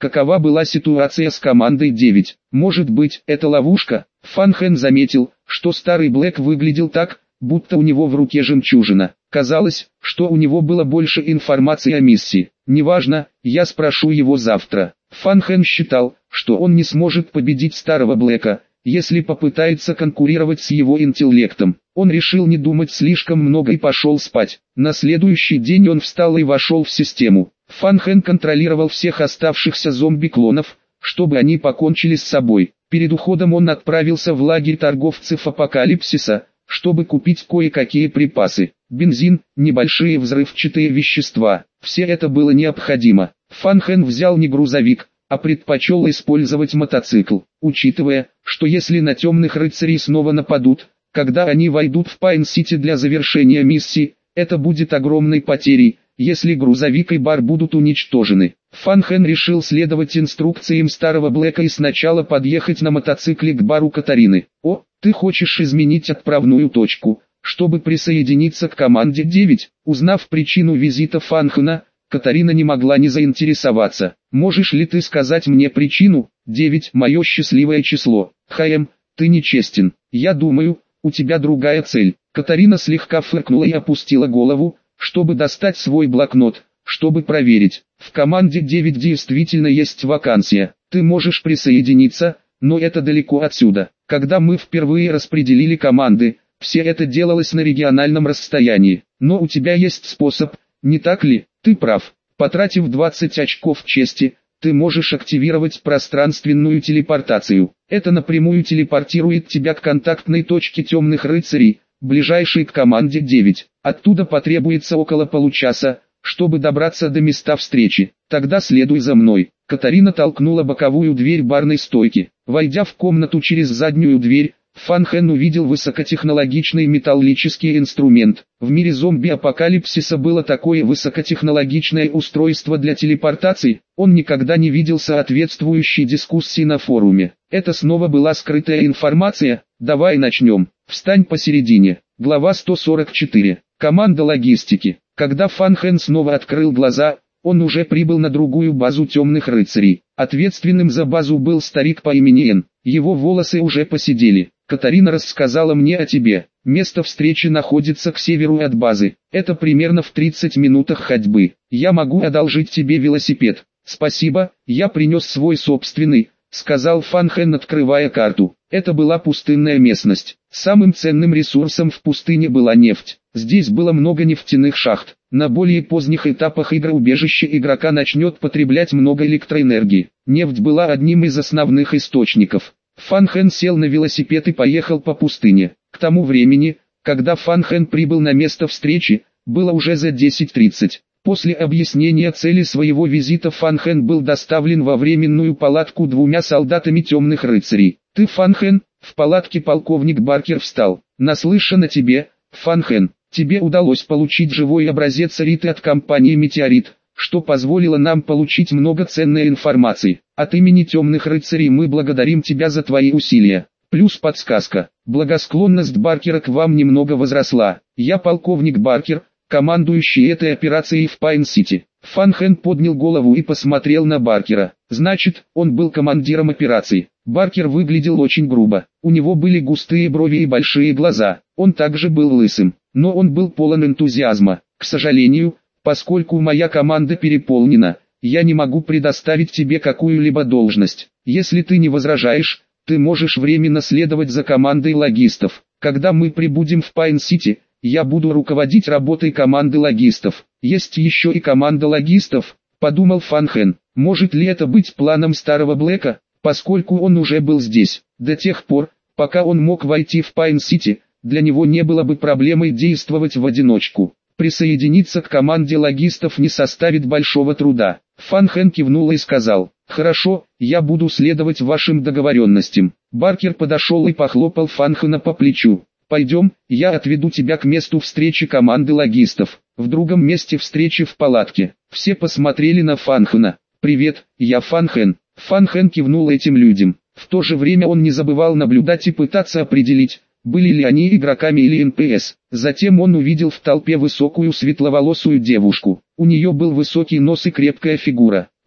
Какова была ситуация с командой 9? Может быть, это ловушка? Фан Хэн заметил, что старый Блэк выглядел так, будто у него в руке жемчужина. Казалось, что у него было больше информации о миссии. Неважно, я спрошу его завтра. Фан Хэн считал, что он не сможет победить старого Блэка, если попытается конкурировать с его интеллектом. Он решил не думать слишком много и пошел спать. На следующий день он встал и вошел в систему. Фан Хэн контролировал всех оставшихся зомби-клонов, чтобы они покончили с собой. Перед уходом он отправился в лагерь торговцев Апокалипсиса, чтобы купить кое-какие припасы. Бензин, небольшие взрывчатые вещества. Все это было необходимо. Фан Хэн взял не грузовик, а предпочел использовать мотоцикл, учитывая, что если на темных рыцарей снова нападут, когда они войдут в Пайн-Сити для завершения миссии, это будет огромной потерей, если грузовик и бар будут уничтожены. Фан Хэн решил следовать инструкциям старого Блэка и сначала подъехать на мотоцикле к бару Катарины. «О, ты хочешь изменить отправную точку, чтобы присоединиться к команде 9?» Узнав причину визита Фан Хэна, Катарина не могла не заинтересоваться. «Можешь ли ты сказать мне причину?» 9 – мое счастливое число. «ХМ, ты нечестен. Я думаю, у тебя другая цель». Катарина слегка фыркнула и опустила голову, чтобы достать свой блокнот, чтобы проверить. «В команде 9 действительно есть вакансия. Ты можешь присоединиться, но это далеко отсюда. Когда мы впервые распределили команды, все это делалось на региональном расстоянии. Но у тебя есть способ, не так ли?» «Ты прав. Потратив 20 очков чести, ты можешь активировать пространственную телепортацию. Это напрямую телепортирует тебя к контактной точке темных рыцарей, ближайшей к команде 9. Оттуда потребуется около получаса, чтобы добраться до места встречи. Тогда следуй за мной». Катарина толкнула боковую дверь барной стойки. Войдя в комнату через заднюю дверь, Фан Хэн увидел высокотехнологичный металлический инструмент. В мире зомби-апокалипсиса было такое высокотехнологичное устройство для телепортации, он никогда не видел соответствующей дискуссии на форуме. Это снова была скрытая информация. «Давай начнем. Встань посередине». Глава 144. Команда логистики. Когда Фан Хэн снова открыл глаза, он уже прибыл на другую базу темных рыцарей. Ответственным за базу был старик по имени Эн. Его волосы уже поседели. «Катарина рассказала мне о тебе. Место встречи находится к северу от базы. Это примерно в 30 минутах ходьбы. Я могу одолжить тебе велосипед». «Спасибо, я принес свой собственный», — сказал Фан Хэн, открывая карту. Это была пустынная местность. Самым ценным ресурсом в пустыне была нефть. Здесь было много нефтяных шахт. На более поздних этапах игры убежище игрока начнет потреблять много электроэнергии. Нефть была одним из основных источников. Фан Хэн сел на велосипед и поехал по пустыне. К тому времени, когда Фан Хэн прибыл на место встречи, было уже за 10:30. После объяснения цели своего визита Фан Хэн был доставлен во временную палатку двумя солдатами темных рыцарей. «Ты Фан Хэн?» В палатке полковник Баркер встал. «Наслышан о тебе, Фан Хэн. Тебе удалось получить живой образец Риты от компании «Метеорит», что позволило нам получить много ценной информации. От имени темных рыцарей мы благодарим тебя за твои усилия. Плюс подсказка. Благосклонность Баркера к вам немного возросла. Я полковник Баркер, командующий этой операцией в Пайн-Сити». Фан Хэн поднял голову и посмотрел на Баркера. Значит, он был командиром операции. Баркер выглядел очень грубо. У него были густые брови и большие глаза. Он также был лысым, но он был полон энтузиазма. «К сожалению, поскольку моя команда переполнена, я не могу предоставить тебе какую-либо должность. Если ты не возражаешь, ты можешь временно следовать за командой логистов. Когда мы прибудем в Пайн-Сити, я буду руководить работой команды логистов». «Есть еще и команда логистов», — подумал Фан Хэн. Может ли это быть планом старого Блэка, поскольку он уже был здесь? До тех пор, пока он мог войти в Пайн-Сити, для него не было бы проблемой действовать в одиночку. Присоединиться к команде логистов не составит большого труда. Фан Хэн кивнул и сказал: «Хорошо, я буду следовать вашим договоренностям». Баркер подошел и похлопал Фан Хэна по плечу. «Пойдем, я отведу тебя к месту встречи команды логистов. В другом месте встречи в палатке». Все посмотрели на Фан Хэна. «Привет, я Фан Хэн». Фан Хэн кивнул этим людям. В то же время он не забывал наблюдать и пытаться определить, были ли они игроками или НПС. Затем он увидел в толпе высокую светловолосую девушку. У нее был высокий нос и крепкая фигура.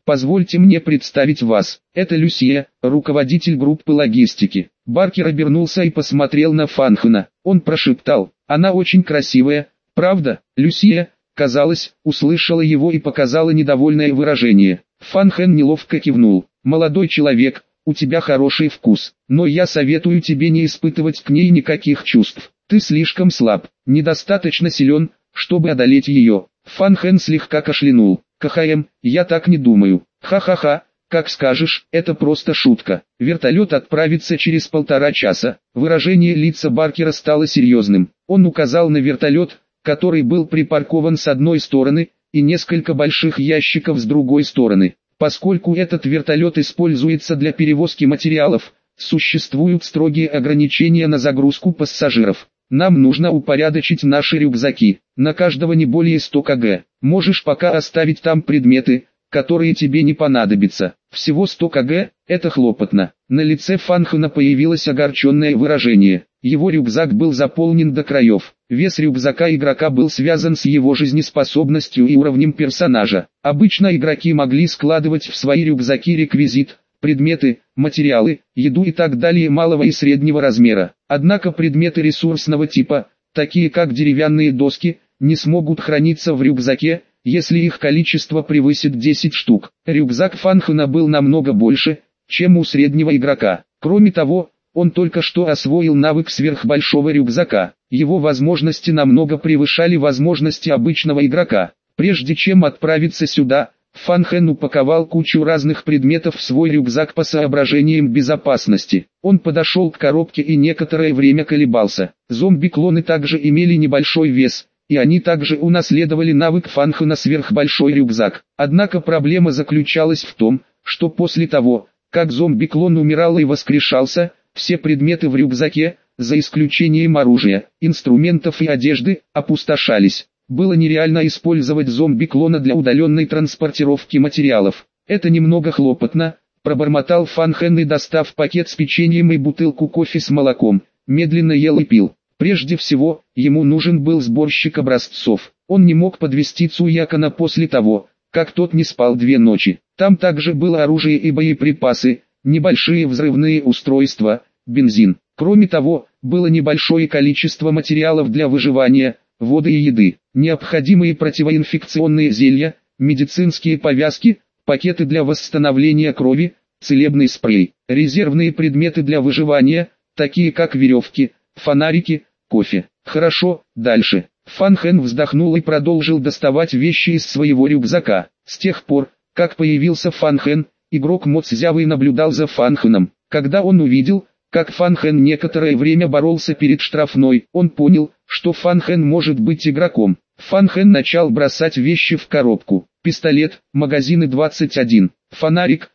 Позвольте мне представить вас. Это Люсия, руководитель группы логистики. Баркер обернулся и посмотрел на Фанхена. Он прошептал: «Она очень красивая, правда?» Люсия, казалось, услышала его и показала недовольное выражение. Фанхен неловко кивнул. «Молодой человек, у тебя хороший вкус, но я советую тебе не испытывать к ней никаких чувств. Ты слишком слаб, недостаточно силен, чтобы одолеть ее». Фанхен слегка кашлянул. «КХМ, я так не думаю. Ха-ха-ха, как скажешь, это просто шутка. Вертолет отправится через 1,5 часа». Выражение лица Баркера стало серьезным. Он указал на вертолет, который был припаркован с одной стороны, и несколько больших ящиков с другой стороны. Поскольку этот вертолет используется для перевозки материалов, существуют строгие ограничения на загрузку пассажиров. Нам нужно упорядочить наши рюкзаки, на каждого не более 100 кг. Можешь пока оставить там предметы, которые тебе не понадобятся. Всего 100 кг, это хлопотно. На лице Фанхена появилось огорченное выражение. Его рюкзак был заполнен до краев. Вес рюкзака игрока был связан с его жизнеспособностью и уровнем персонажа. Обычно игроки могли складывать в свои рюкзаки реквизит, предметы, материалы, еду и так далее малого и среднего размера. Однако предметы ресурсного типа, такие как деревянные доски, не смогут храниться в рюкзаке, если их количество превысит 10 штук. Рюкзак Фанхена был намного больше, чем у среднего игрока. Кроме того, он только что освоил навык сверхбольшого рюкзака. Его возможности намного превышали возможности обычного игрока. Прежде чем отправиться сюда, Фанхен упаковал кучу разных предметов в свой рюкзак по соображениям безопасности. Он подошел к коробке и некоторое время колебался. Зомби-клоны также имели небольшой вес, и они также унаследовали навык Фанхена сверхбольшой рюкзак. Однако проблема заключалась в том, что после того, как зомби-клон умирал и воскрешался, все предметы в рюкзаке, за исключением оружия, инструментов и одежды, опустошались. Было нереально использовать зомби-клона для удаленной транспортировки материалов. «Это немного хлопотно», – пробормотал Фанхен и, достав пакет с печеньем и бутылку кофе с молоком, медленно ел и пил. Прежде всего, ему нужен был сборщик образцов. Он не мог подвести Цуякана после того, как тот не спал 2 ночи. Там также было оружие и боеприпасы, небольшие взрывные устройства, бензин. Кроме того, было небольшое количество материалов для выживания, воды и еды, необходимые противоинфекционные зелья, медицинские повязки, пакеты для восстановления крови, целебный спрей, резервные предметы для выживания, такие как веревки, фонарики, кофе. Хорошо, дальше. Фанхен вздохнул и продолжил доставать вещи из своего рюкзака. С тех пор, как появился Фанхен, игрок Моцзявы наблюдал за Фанхеном. Когда он увидел, как Фанхен некоторое время боролся перед штрафной, он понял, что Фанхен может быть игроком. Фанхен начал бросать вещи в коробку. Пистолет, магазины 21, фонарик,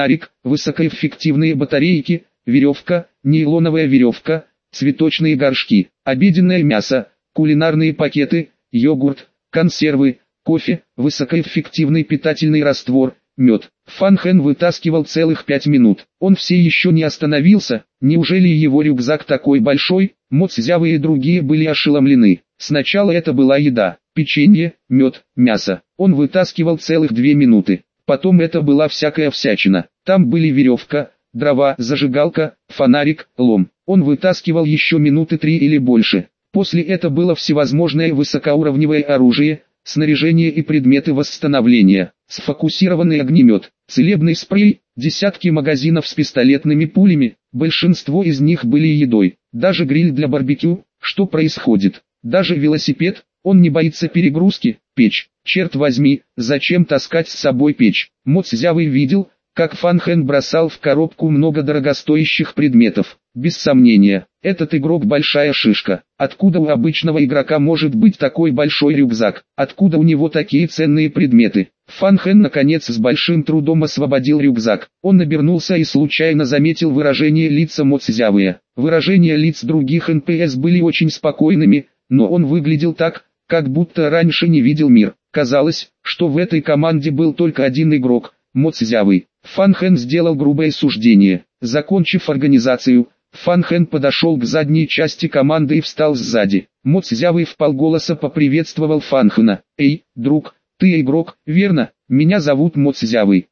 высокоэффективные батарейки, веревка, нейлоновая веревка, цветочные горшки, обеденное мясо, кулинарные пакеты, йогурт, консервы, кофе, высокоэффективный питательный раствор, мед. Фанхен вытаскивал целых 5 минут. Он все еще не остановился. Неужели его рюкзак такой большой? Моцзява и другие были ошеломлены. Сначала это была еда, печенье, мед, мясо. Он вытаскивал целых 2 минуты. Потом это была всякая всячина. Там были веревка, дрова, зажигалка, фонарик, лом. Он вытаскивал еще минуты 3 или больше. После это было всевозможное высокоуровневое оружие, снаряжение и предметы восстановления, сфокусированный огнемет, целебный спрей, десятки магазинов с пистолетными пулями, большинство из них были едой, даже гриль для барбекю. Что происходит? Даже велосипед, он не боится перегрузки, печь. Черт возьми, зачем таскать с собой печь? Моцзява видел, как Фанхен бросал в коробку много дорогостоящих предметов. Без сомнения, этот игрок большая шишка. Откуда у обычного игрока может быть такой большой рюкзак? Откуда у него такие ценные предметы? Фанхен наконец с большим трудом освободил рюкзак. Он обернулся и случайно заметил выражение лица Моцзявы. Выражения лиц других НПС были очень спокойными, но он выглядел так, как будто раньше не видел мир. Казалось, что в этой команде был только один игрок – Моцзявы. Фанхен сделал грубое суждение. Закончив организацию, Фанхен подошел к задней части команды и встал сзади. Моцзява вполголоса поприветствовал Фанхена. «Эй, друг, ты игрок, верно? Меня зовут Моцзява.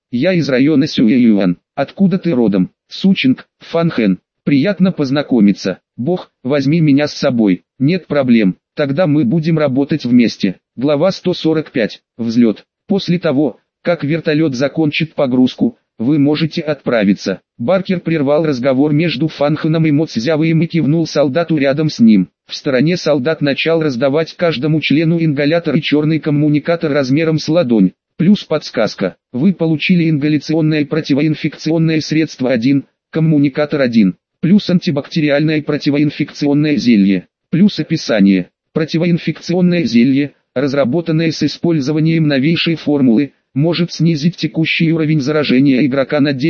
Я из района Сюэюан. Откуда ты родом? Сучинг, Фан Хэн. Приятно познакомиться. Бог, возьми меня с собой. Нет проблем. Тогда мы будем работать вместе. Глава 145. Взлет. После того, как вертолет закончит погрузку, вы можете отправиться. Баркер прервал разговор между Фанхэном и Моцзявой и кивнул солдату рядом с ним. В стороне солдат начал раздавать каждому члену ингалятор и черный коммуникатор размером с ладонь. Плюс подсказка. Вы получили ингаляционное противоинфекционное средство 1, коммуникатор 1. Плюс антибактериальное противоинфекционное зелье. Плюс описание. Противоинфекционное зелье, разработанное с использованием новейшей формулы, может снизить текущий уровень заражения игрока на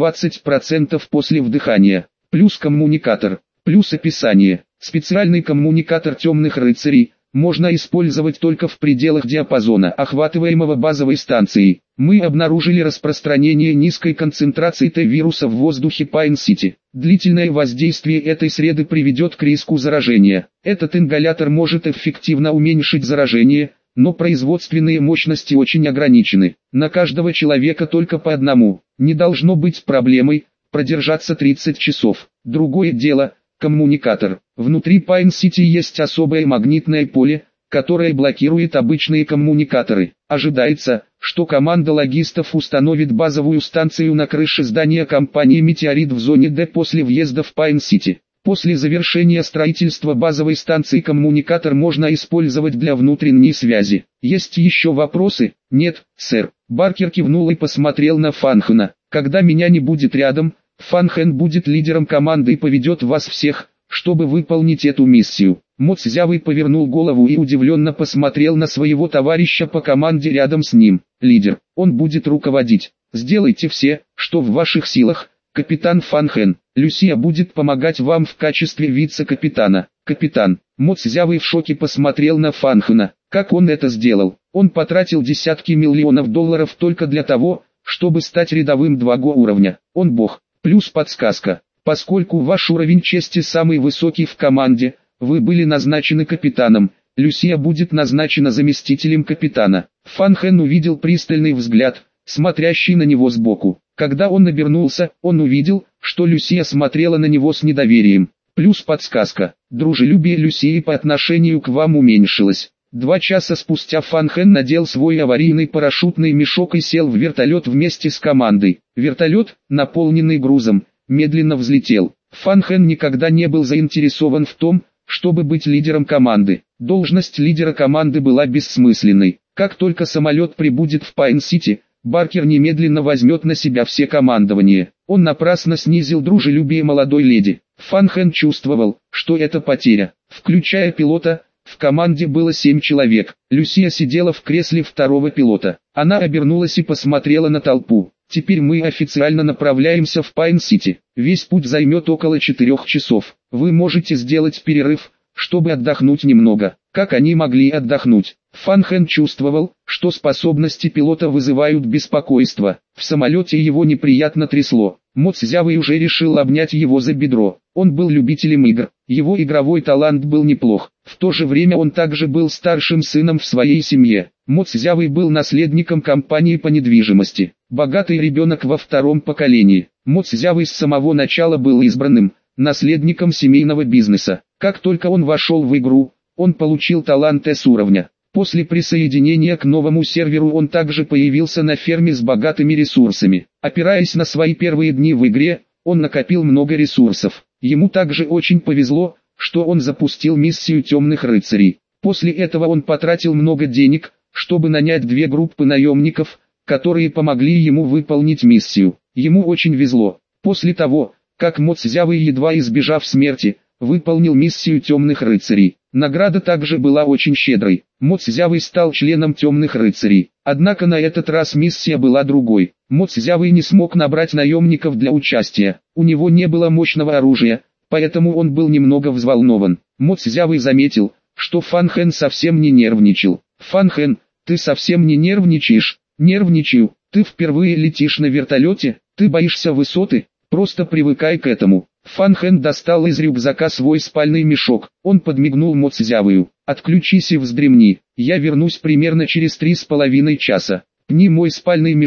10-20% после вдыхания. Плюс коммуникатор. Плюс описание. Специальный коммуникатор темных рыцарей можно использовать только в пределах диапазона, охватываемого базовой станцией. Мы обнаружили распространение низкой концентрации Т-вируса в воздухе Пайн-Сити. Длительное воздействие этой среды приведет к риску заражения. Этот ингалятор может эффективно уменьшить заражение, но производственные мощности очень ограничены. На каждого человека только по одному. Не должно быть проблемой продержаться 30 часов. Другое дело – коммуникатор. Внутри Пайн-Сити есть особое магнитное поле, которое блокирует обычные коммуникаторы. Ожидается, что команда логистов установит базовую станцию на крыше здания компании «Метеорит» в зоне D после въезда в Пайн-Сити. После завершения строительства базовой станции коммуникатор можно использовать для внутренней связи. Есть еще вопросы? Нет, сэр. Баркер кивнул и посмотрел на Фанхэна. Когда меня не будет рядом, Фан Хэн будет лидером команды и поведет вас всех, чтобы выполнить эту миссию. Моцзявый повернул голову и удивленно посмотрел на своего товарища по команде рядом с ним. Лидер, он будет руководить. Сделайте все, что в ваших силах, капитан Фан Хэн. Люсия будет помогать вам в качестве вице-капитана. Капитан. Моцзявый в шоке посмотрел на Фан Хэна. Как он это сделал? Он потратил десятки миллионов долларов только для того, чтобы стать рядовым 2Го уровня. Он бог. Плюс подсказка. Поскольку ваш уровень чести самый высокий в команде, вы были назначены капитаном, Люсия будет назначена заместителем капитана. Фан Хэн увидел пристальный взгляд, смотрящий на него сбоку. Когда он обернулся, он увидел, что Люсия смотрела на него с недоверием. Плюс подсказка. Дружелюбие Люсии по отношению к вам уменьшилось. 2 часа спустя Фан Хэн надел свой аварийный парашютный мешок и сел в вертолет вместе с командой. Вертолет, наполненный грузом, медленно взлетел. Фан Хэн никогда не был заинтересован в том, чтобы быть лидером команды. Должность лидера команды была бессмысленной. Как только самолет прибудет в Пайн-Сити, Баркер немедленно возьмет на себя все командование. Он напрасно снизил дружелюбие молодой леди. Фан Хэн чувствовал, что это потеря. Включая пилота, в команде было 7 человек. Люсия сидела в кресле второго пилота. Она обернулась и посмотрела на толпу. Теперь мы официально направляемся в Пайн-Сити. Весь путь займет около 4 часов. Вы можете сделать перерыв, чтобы отдохнуть немного. Как они могли отдохнуть? Фан Хэн чувствовал, что способности пилота вызывают беспокойство. В самолете его неприятно трясло. Моцзявый уже решил обнять его за бедро. Он был любителем игр. Его игровой талант был неплох. В то же время он также был старшим сыном в своей семье. Моцзявый был наследником компании по недвижимости. Богатый ребенок во 2-м поколении. Моцзявый с самого начала был избранным наследником семейного бизнеса. Как только он вошел в игру, он получил талант S-уровня. После присоединения к новому серверу он также появился на ферме с богатыми ресурсами. Опираясь на свои первые дни в игре, он накопил много ресурсов. Ему также очень повезло, что он запустил миссию темных рыцарей. После этого он потратил много денег, чтобы нанять 2 группы наемников, которые помогли ему выполнить миссию. Ему очень везло. После того, как Моцзявый, едва избежав смерти, выполнил миссию темных рыцарей, награда также была очень щедрой. Моцзявый стал членом темных рыцарей. Однако на этот раз миссия была другой. Моцзявый не смог набрать наемников для участия. У него не было мощного оружия, поэтому он был немного взволнован. Моцзявый заметил, что Фан Хэн совсем не нервничал. «Фан Хэн, ты совсем не нервничаешь?» «Нервничаю. Ты впервые летишь на вертолете? Ты боишься высоты? Просто привыкай к этому». Фан Хэн достал из рюкзака свой спальный мешок. Он подмигнул Моцзявую. «Отключись и вздремни. Я вернусь примерно через 3,5 часа. Пни мой спальный мешок,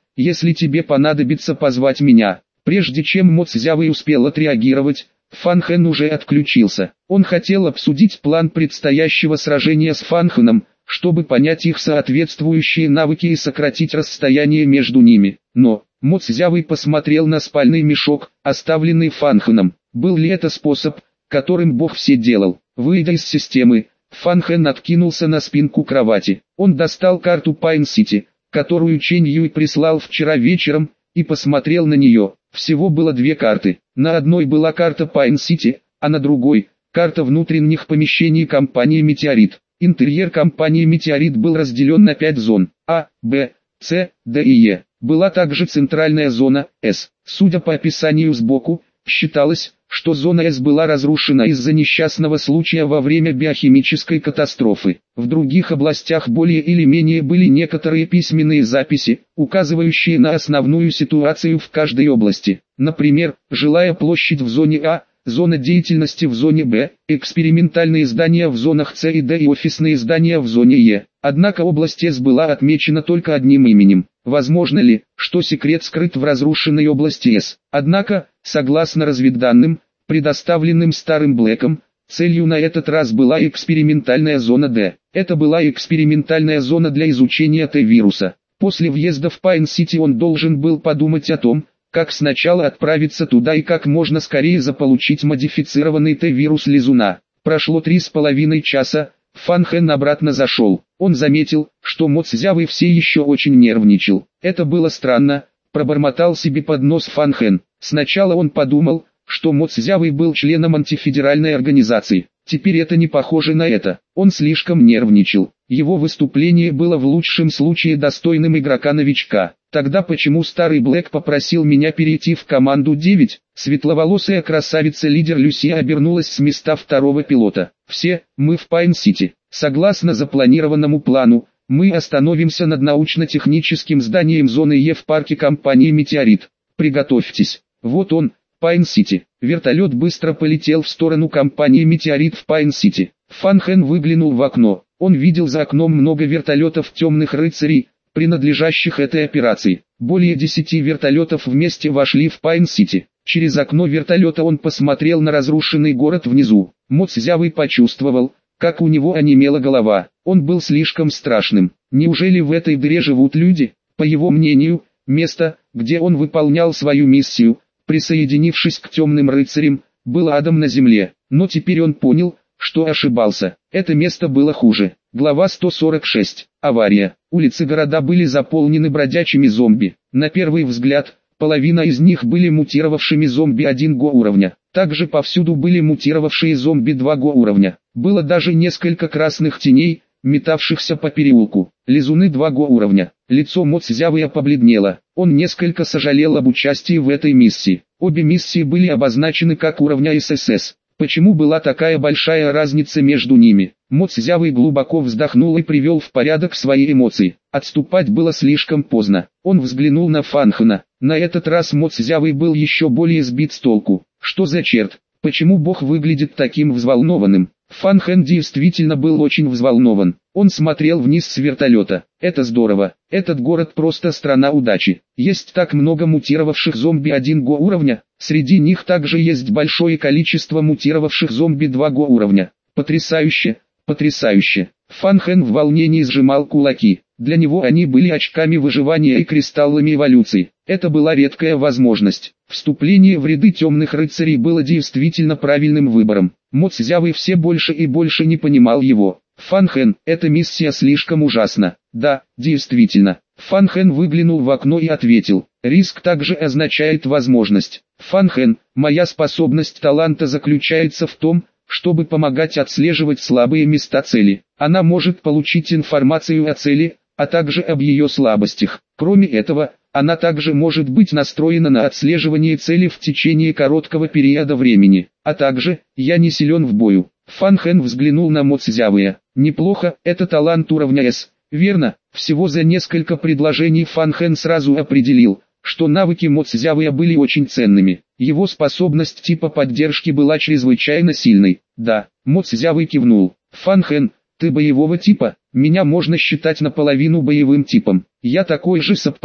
если тебе понадобится позвать меня». Прежде чем Мо Цзявэй успел отреагировать, Фан Хэн уже отключился. Он хотел обсудить план предстоящего сражения с Фан Хэном, чтобы понять их соответствующие навыки и сократить расстояние между ними. Но Мо Цзявэй посмотрел на спальный мешок, оставленный Фан Хэном. Был ли это способ, которым Бог все делал? Выйдя из системы, Фан Хэн откинулся на спинку кровати. Он достал карту Пайн-Сити, которую Чэнь Юй прислал вчера вечером, и посмотрел на нее. Всего было две карты. На одной была карта Пайн-Сити, а на другой – карта внутренних помещений компании «Метеорит». Интерьер компании «Метеорит» был разделен на 5 зон – А, Б, С, Д и Е. Была также центральная зона – С. Судя по описанию сбоку, считалось, что зона С была разрушена из-за несчастного случая во время биохимической катастрофы. В других областях более или менее были некоторые письменные записи, указывающие на основную ситуацию в каждой области. Например, жилая площадь в зоне А, зона деятельности в зоне Б, экспериментальные здания в зонах С и Д и офисные здания в зоне Е. Однако область С была отмечена только одним именем. Возможно ли, что секрет скрыт в разрушенной области С? Однако, согласно разведданным, предоставленным Старым Блэком, целью на этот раз была экспериментальная зона Д. Это была экспериментальная зона для изучения Т-вируса. После въезда в Пайн-Сити он должен был подумать о том, как сначала отправиться туда и как можно скорее заполучить модифицированный Т-вирус лизуна. Прошло 3,5 часа, Фан Хэн обратно зашел. Он заметил, что Мо Цзявэй все еще очень нервничал. Это было странно, пробормотал себе под нос Фан Хэн. Сначала он подумал, что Мо Цзявэй был членом антифедеральной организации. Теперь это не похоже на это. Он слишком нервничал. Его выступление было в лучшем случае достойным игрока-новичка. Тогда почему Старый Блэк попросил меня перейти в команду 9? Светловолосая красавица-лидер Люси обернулась с места второго пилота. Все, мы в Пайн-Сити. Согласно запланированному плану, мы остановимся над научно-техническим зданием зоны Е в парке компании «Метеорит». Приготовьтесь. Вот он, Пайн-Сити. Вертолет быстро полетел в сторону компании «Метеорит» в Пайн-Сити. Фан Хэн выглянул в окно. Он видел за окном много вертолетов темных рыцарей, принадлежащих этой операции. Более 10 вертолетов вместе вошли в Пайн-Сити. Через окно вертолета он посмотрел на разрушенный город внизу. Мо Цзявэй почувствовал, как у него онемела голова. Он был слишком страшным. Неужели в этой дыре живут люди? По его мнению, место, где он выполнял свою миссию, присоединившись к темным рыцарям, был адом на земле. Но теперь он понял, что ошибался. Это место было хуже. Глава 146. Авария. Улицы города были заполнены бродячими зомби. На первый взгляд, половина из них были мутировавшими зомби 1 го уровня. Также повсюду были мутировавшие зомби 2 го уровня. Было даже несколько красных теней, метавшихся по переулку. Лизуны 2 го уровня. Лицо Мо Цзявэя побледнело. Он несколько сожалел об участии в этой миссии. Обе миссии были обозначены как уровня ССС. Почему была такая большая разница между ними? Мо Цзявэй глубоко вздохнул и привел в порядок свои эмоции. Отступать было слишком поздно. Он взглянул на Фан Хэна. На этот раз Мо Цзявэй был еще более сбит с толку. Что за черт? Почему Бог выглядит таким взволнованным? Фан Хэн действительно был очень взволнован. Он смотрел вниз с вертолета. Это здорово. Этот город просто страна удачи. Есть так много мутировавших зомби 1 го уровня. Среди них также есть большое количество мутировавших зомби 2 го уровня. Потрясающе, потрясающе. Фан Хэн в волнении сжимал кулаки. Для него они были очками выживания и кристаллами эволюции. Это была редкая возможность. Вступление в ряды темных рыцарей было действительно правильным выбором. Мо Цзявэй все больше и больше не понимал его. Фан Хэн, эта миссия слишком ужасна. Да, действительно. Фан Хэн выглянул в окно и ответил. Риск также означает возможность. Фан Хэн, моя способность таланта заключается в том, чтобы помогать отслеживать слабые места цели. Она может получить информацию о цели, а также об ее слабостях. Кроме этого, она также может быть настроена на отслеживание цели в течение короткого периода времени. А также, я не силен в бою. Фан Хэн взглянул на Мо Цзявэя. Неплохо, это талант уровня С. Верно, всего за несколько предложений Фан Хэн сразу определил, что навыки Мо Цзявэя были очень ценными. Его способность типа поддержки была чрезвычайно сильной. Да, Мо Цзявэй кивнул. Фан Хэн, ты боевого типа? Меня можно считать наполовину боевым типом. Я такой же саппорт,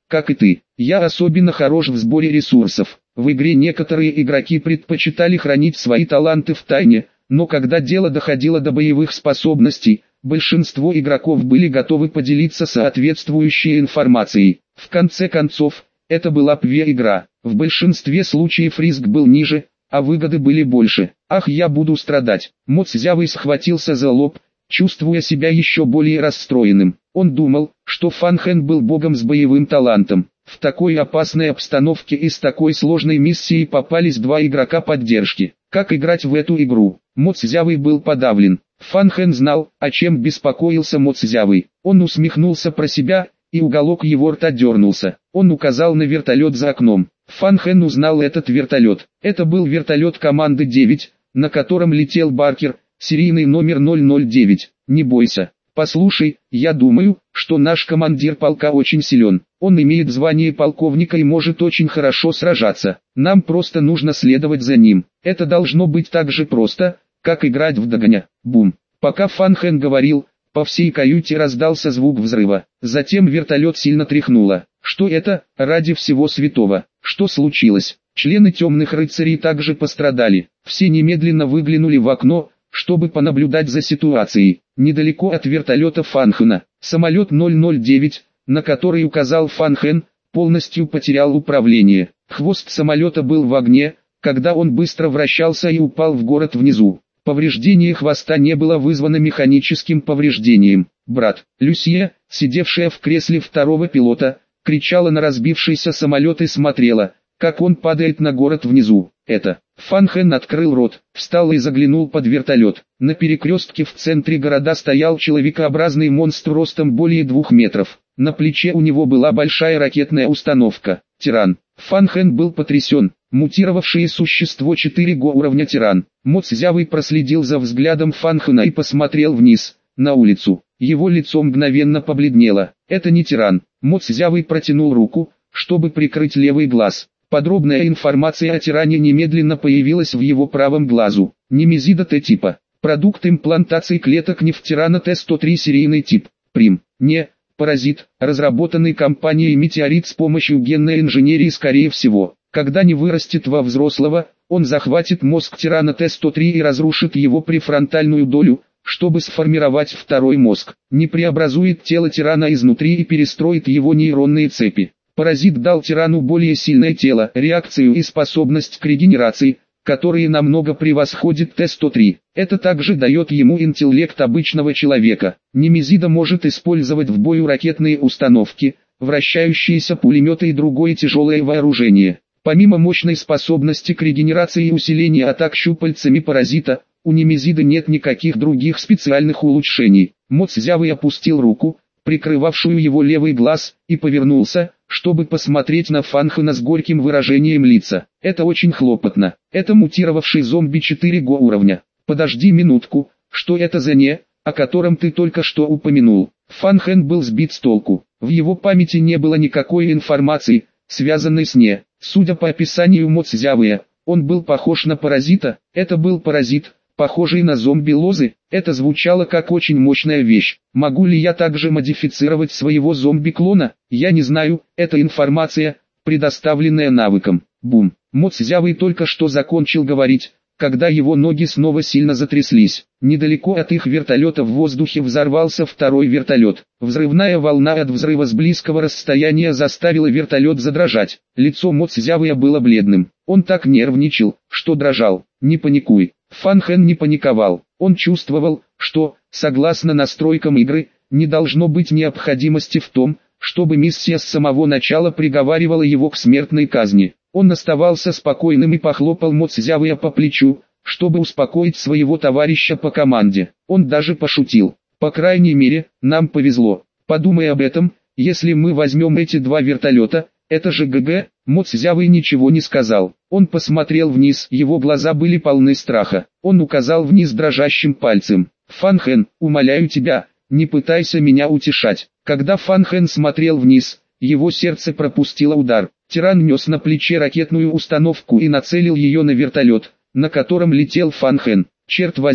как и ты. Я особенно хорош в сборе ресурсов. В игре некоторые игроки предпочитали хранить свои таланты в тайне, но когда дело доходило до боевых способностей, большинство игроков были готовы поделиться соответствующей информацией. В конце концов, это была PvE-игра. В большинстве случаев риск был ниже, а выгоды были больше. Ах, я буду страдать. Мо Цзявый схватился за лоб, чувствуя себя еще более расстроенным. Он думал, что Фан Хэн был богом с боевым талантом. В такой опасной обстановке и с такой сложной миссией попались два игрока поддержки. Как играть в эту игру? Мо Цзявый был подавлен. Фан Хэн знал, о чем беспокоился Мо Цзявый. Он усмехнулся про себя, и уголок его рта дернулся. Он указал на вертолет за окном. Фан Хэн узнал этот вертолет. Это был вертолет команды 9, на котором летел Баркер, серийный номер 009. Не бойся. Послушай, я думаю, что наш командир полка очень силен. Он имеет звание полковника и может очень хорошо сражаться. Нам просто нужно следовать за ним. Это должно быть так же просто, как играть в догоня. Бум. Пока Фан Хэн говорил, по всей каюте раздался звук взрыва. Затем вертолет сильно тряхнуло. Что это, ради всего святого? Что случилось? Члены темных рыцарей также пострадали. Все немедленно выглянули в окно, чтобы понаблюдать за ситуацией. Недалеко от вертолета Фан Хэна, самолет 009, на который указал Фан Хэн, полностью потерял управление. Хвост самолета был в огне, когда он быстро вращался и упал в город внизу. Повреждение хвоста не было вызвано механическим повреждением. Брат, Люсия, сидевшая в кресле второго пилота, кричала на разбившийся самолет и смотрела, как он падает на город внизу. Это. Фан Хэн открыл рот, встал и заглянул под вертолет. На перекрестке в центре города стоял человекообразный монстр ростом более 2 метров. На плече у него была большая ракетная установка. Тиран. Фан Хэн был потрясен. Мутировавшее существо 4-го уровня тиран. Мо Цзявый проследил за взглядом Фан Хэна и посмотрел вниз, на улицу. Его лицо мгновенно побледнело. Это не тиран. Мо Цзявый протянул руку, чтобы прикрыть левый глаз. Подробная информация о тиране немедленно появилась в его правом глазу. Немезида Т-типа. Продукт имплантации клеток нефтирана Т-103 серийный тип. Прим. Не. Паразит, разработанный компанией Метеорит с помощью генной инженерии скорее всего. Когда не вырастет во взрослого, он захватит мозг тирана Т-103 и разрушит его префронтальную долю, чтобы сформировать второй мозг. Не преобразует тело тирана изнутри и перестроит его нейронные цепи. Паразит дал тирану более сильное тело, реакцию и способность к регенерации, которые намного превосходит Т-103. Это также дает ему интеллект обычного человека. Немезида может использовать в бою ракетные установки, вращающиеся пулеметы и другое тяжелое вооружение. Помимо мощной способности к регенерации и усилению атак щупальцами паразита, у Немезиды нет никаких других специальных улучшений. Мо Цзявый опустил руку, прикрывавшую его левый глаз, и повернулся, чтобы посмотреть на Фан Хэна с горьким выражением лица. Это очень хлопотно. Это мутировавший зомби 4-го уровня. Подожди минутку, что это за не, о котором ты только что упомянул? Фан Хэн был сбит с толку. В его памяти не было никакой информации, связанной с не. Судя по описанию Мо Цзявыя, он был похож на паразита. Это был паразит, похожий на зомби-лозы. Это звучало как очень мощная вещь. Могу ли я также модифицировать своего зомби-клона? Я не знаю, это информация, предоставленная навыком. Бум. Мо Цзявый только что закончил говорить, когда его ноги снова сильно затряслись. Недалеко от их вертолета в воздухе взорвался второй вертолет. Взрывная волна от взрыва с близкого расстояния заставила вертолет задрожать. Лицо Мо Цзявыя было бледным. Он так нервничал, что дрожал. Не паникуй. Фан Хэн не паниковал. Он чувствовал, что, согласно настройкам игры, не должно быть необходимости в том, чтобы миссия с самого начала приговаривала его к смертной казни. Он оставался спокойным и похлопал Мо Цзявыя по плечу, чтобы успокоить своего товарища по команде. Он даже пошутил. По крайней мере, нам повезло. Подумай об этом, если мы возьмем эти два вертолета, это же ГГ. Мо Цзявый ничего не сказал. Он посмотрел вниз, его глаза были полны страха. Он указал вниз дрожащим пальцем. Фан Хэн, умоляю тебя, не пытайся меня утешать. Когда Фан Хэн смотрел вниз, его сердце пропустило удар. Тиран нес на плече ракетную установку и нацелил ее на вертолет, на котором летел Фан Хэн. Черт возьми,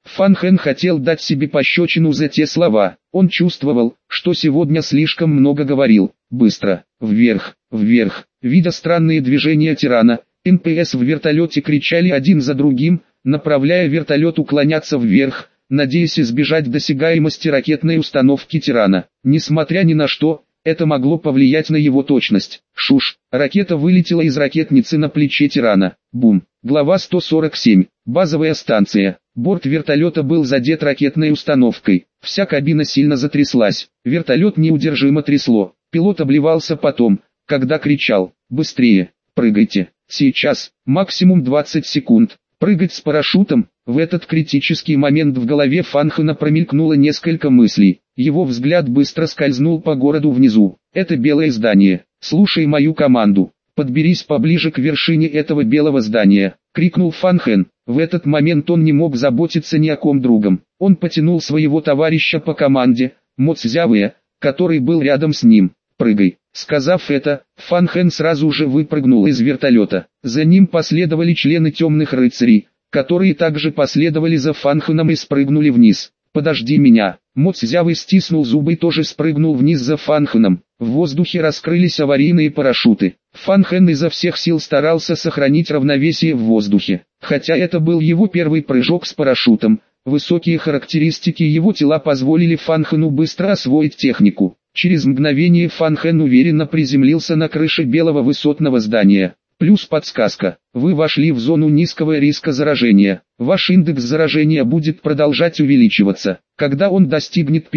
Фан Хэн хотел дать себе пощечину за те слова. Он чувствовал, что сегодня слишком много говорил. Быстро, вверх, вверх. Видя странные движения тирана, НПС в вертолете кричали один за другим, направляя вертолет уклоняться вверх, надеясь избежать досягаемости ракетной установки тирана. Несмотря ни на что, это могло повлиять на его точность. Шуш, ракета вылетела из ракетницы на плече тирана. Бум. Глава 147. Базовая станция. Борт вертолета был задет ракетной установкой. Вся кабина сильно затряслась. Вертолет неудержимо трясло. Пилот обливался потом, когда кричал: «Быстрее! Прыгайте! Сейчас! Максимум 20 секунд!» Прыгать с парашютом. В этот критический момент в голове Фан Хэна промелькнуло несколько мыслей. Его взгляд быстро скользнул по городу внизу. Это белое здание. «Слушай мою команду. Подберись поближе к вершине этого белого здания», — крикнул Фан Хэн. В этот момент он не мог заботиться ни о ком другом. Он потянул своего товарища по команде, Мо Цзявэя, который был рядом с ним. «Прыгай». Сказав это, Фан Хэн сразу же выпрыгнул из вертолета. За ним последовали члены темных рыцарей, которые также последовали за Фан Хэном и спрыгнули вниз. «Подожди меня». Мо Цзявэй стиснул зубы и тоже спрыгнул вниз за Фан Хэном. В воздухе раскрылись аварийные парашюты. Фан Хэн изо всех сил старался сохранить равновесие в воздухе. Хотя это был его первый прыжок с парашютом, высокие характеристики его тела позволили Фан Хэну быстро освоить технику. Через мгновение Фан Хэн уверенно приземлился на крыше белого высотного здания. Плюс подсказка. Вы вошли в зону низкого риска заражения. Ваш индекс заражения будет продолжать увеличиваться. Когда он достигнет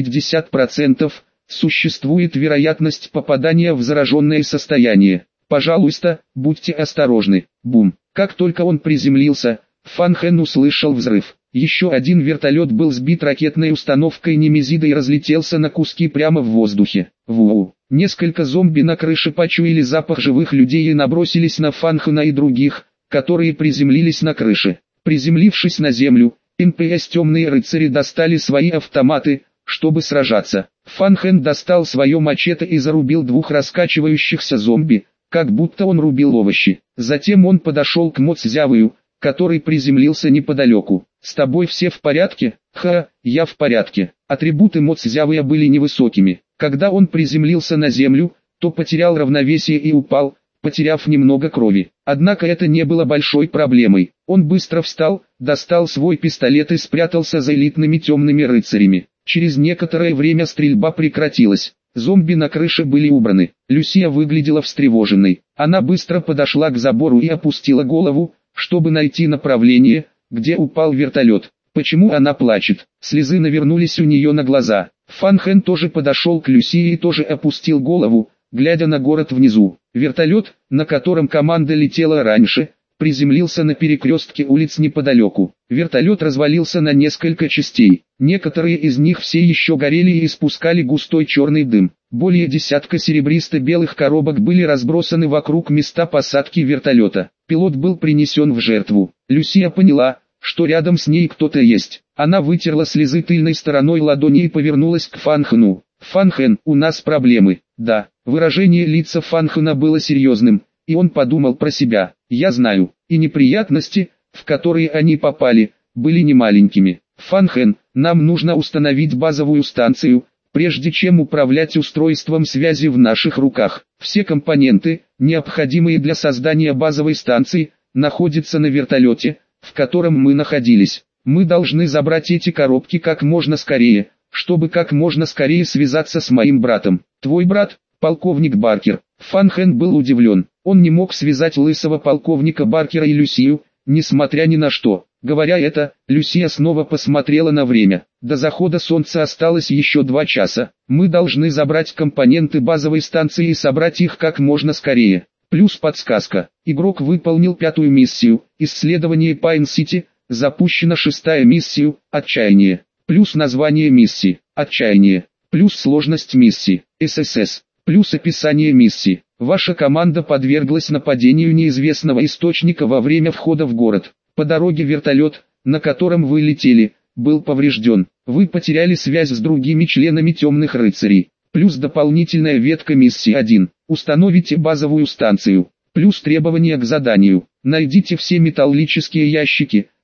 50%, существует вероятность попадания в зараженное состояние. Пожалуйста, будьте осторожны. Бум. Как только он приземлился, Фан Хэн услышал взрыв. Еще один вертолет был сбит ракетной установкой Немезида и разлетелся на куски прямо в воздухе. Вуу. Несколько зомби на крыше почуяли запах живых людей и набросились на Фан Хэна и других, которые приземлились на крыше. Приземлившись на землю, НПС темные рыцари достали свои автоматы, чтобы сражаться. Фан Хэн достал свое мачете и зарубил двух раскачивающихся зомби, как будто он рубил овощи. Затем он подошел к Мо Цзявэю, который приземлился неподалеку. «С тобой все в порядке?» «Ха, я в порядке». Атрибуты Мо Цзявэя были невысокими. Когда он приземлился на землю, то потерял равновесие и упал, потеряв немного крови. Однако это не было большой проблемой. Он быстро встал, достал свой пистолет и спрятался за элитными темными рыцарями. Через некоторое время стрельба прекратилась. Зомби на крыше были убраны. Люсия выглядела встревоженной. Она быстро подошла к забору и опустила голову, чтобы найти направление, где упал вертолет. Почему она плачет? Слезы навернулись у нее на глаза. Фан Хэн тоже подошел к Люсии и тоже опустил голову, глядя на город внизу. Вертолет, на котором команда летела раньше, приземлился на перекрестке улиц неподалеку. Вертолет развалился на несколько частей. Некоторые из них все еще горели и испускали густой черный дым. Более десятка серебристо-белых коробок были разбросаны вокруг места посадки вертолета. Пилот был принесен в жертву. Люсия поняла, что рядом с ней кто-то есть. Она вытерла слезы тыльной стороной ладони и повернулась к Фан Хэну. «Фан Хэн, у нас проблемы». «Да». Выражение лица Фан Хэна было серьезным, и он подумал про себя. «Я знаю». И неприятности, в которые они попали, были немаленькими. «Фан Хэн, нам нужно установить базовую станцию, прежде чем управлять устройством связи в наших руках. Все компоненты, необходимые для создания базовой станции, находятся на вертолете, в котором мы находились. Мы должны забрать эти коробки как можно скорее, чтобы как можно скорее связаться с моим братом». «Твой брат?» «Полковник Баркер». Фан Хэн был удивлен. Он не мог связать лысого полковника Баркера и Люсию, несмотря ни на что. Говоря это, Люсия снова посмотрела на время. До захода солнца осталось еще 2 часа. Мы должны забрать компоненты базовой станции и собрать их как можно скорее. Плюс подсказка. Игрок выполнил 5-ю миссию, исследование Пайн-Сити, запущена 6-я миссия, отчаяние. Плюс название миссии, отчаяние. Плюс сложность миссии, ССС. Плюс описание миссии. Ваша команда подверглась нападению неизвестного источника во время входа в город. По дороге вертолет, на котором вы летели, был поврежден. Вы потеряли связь с другими членами темных рыцарей. Плюс дополнительная ветка миссии 1. Установите базовую станцию. Плюс требования к заданию. Найдите все металлические ящики,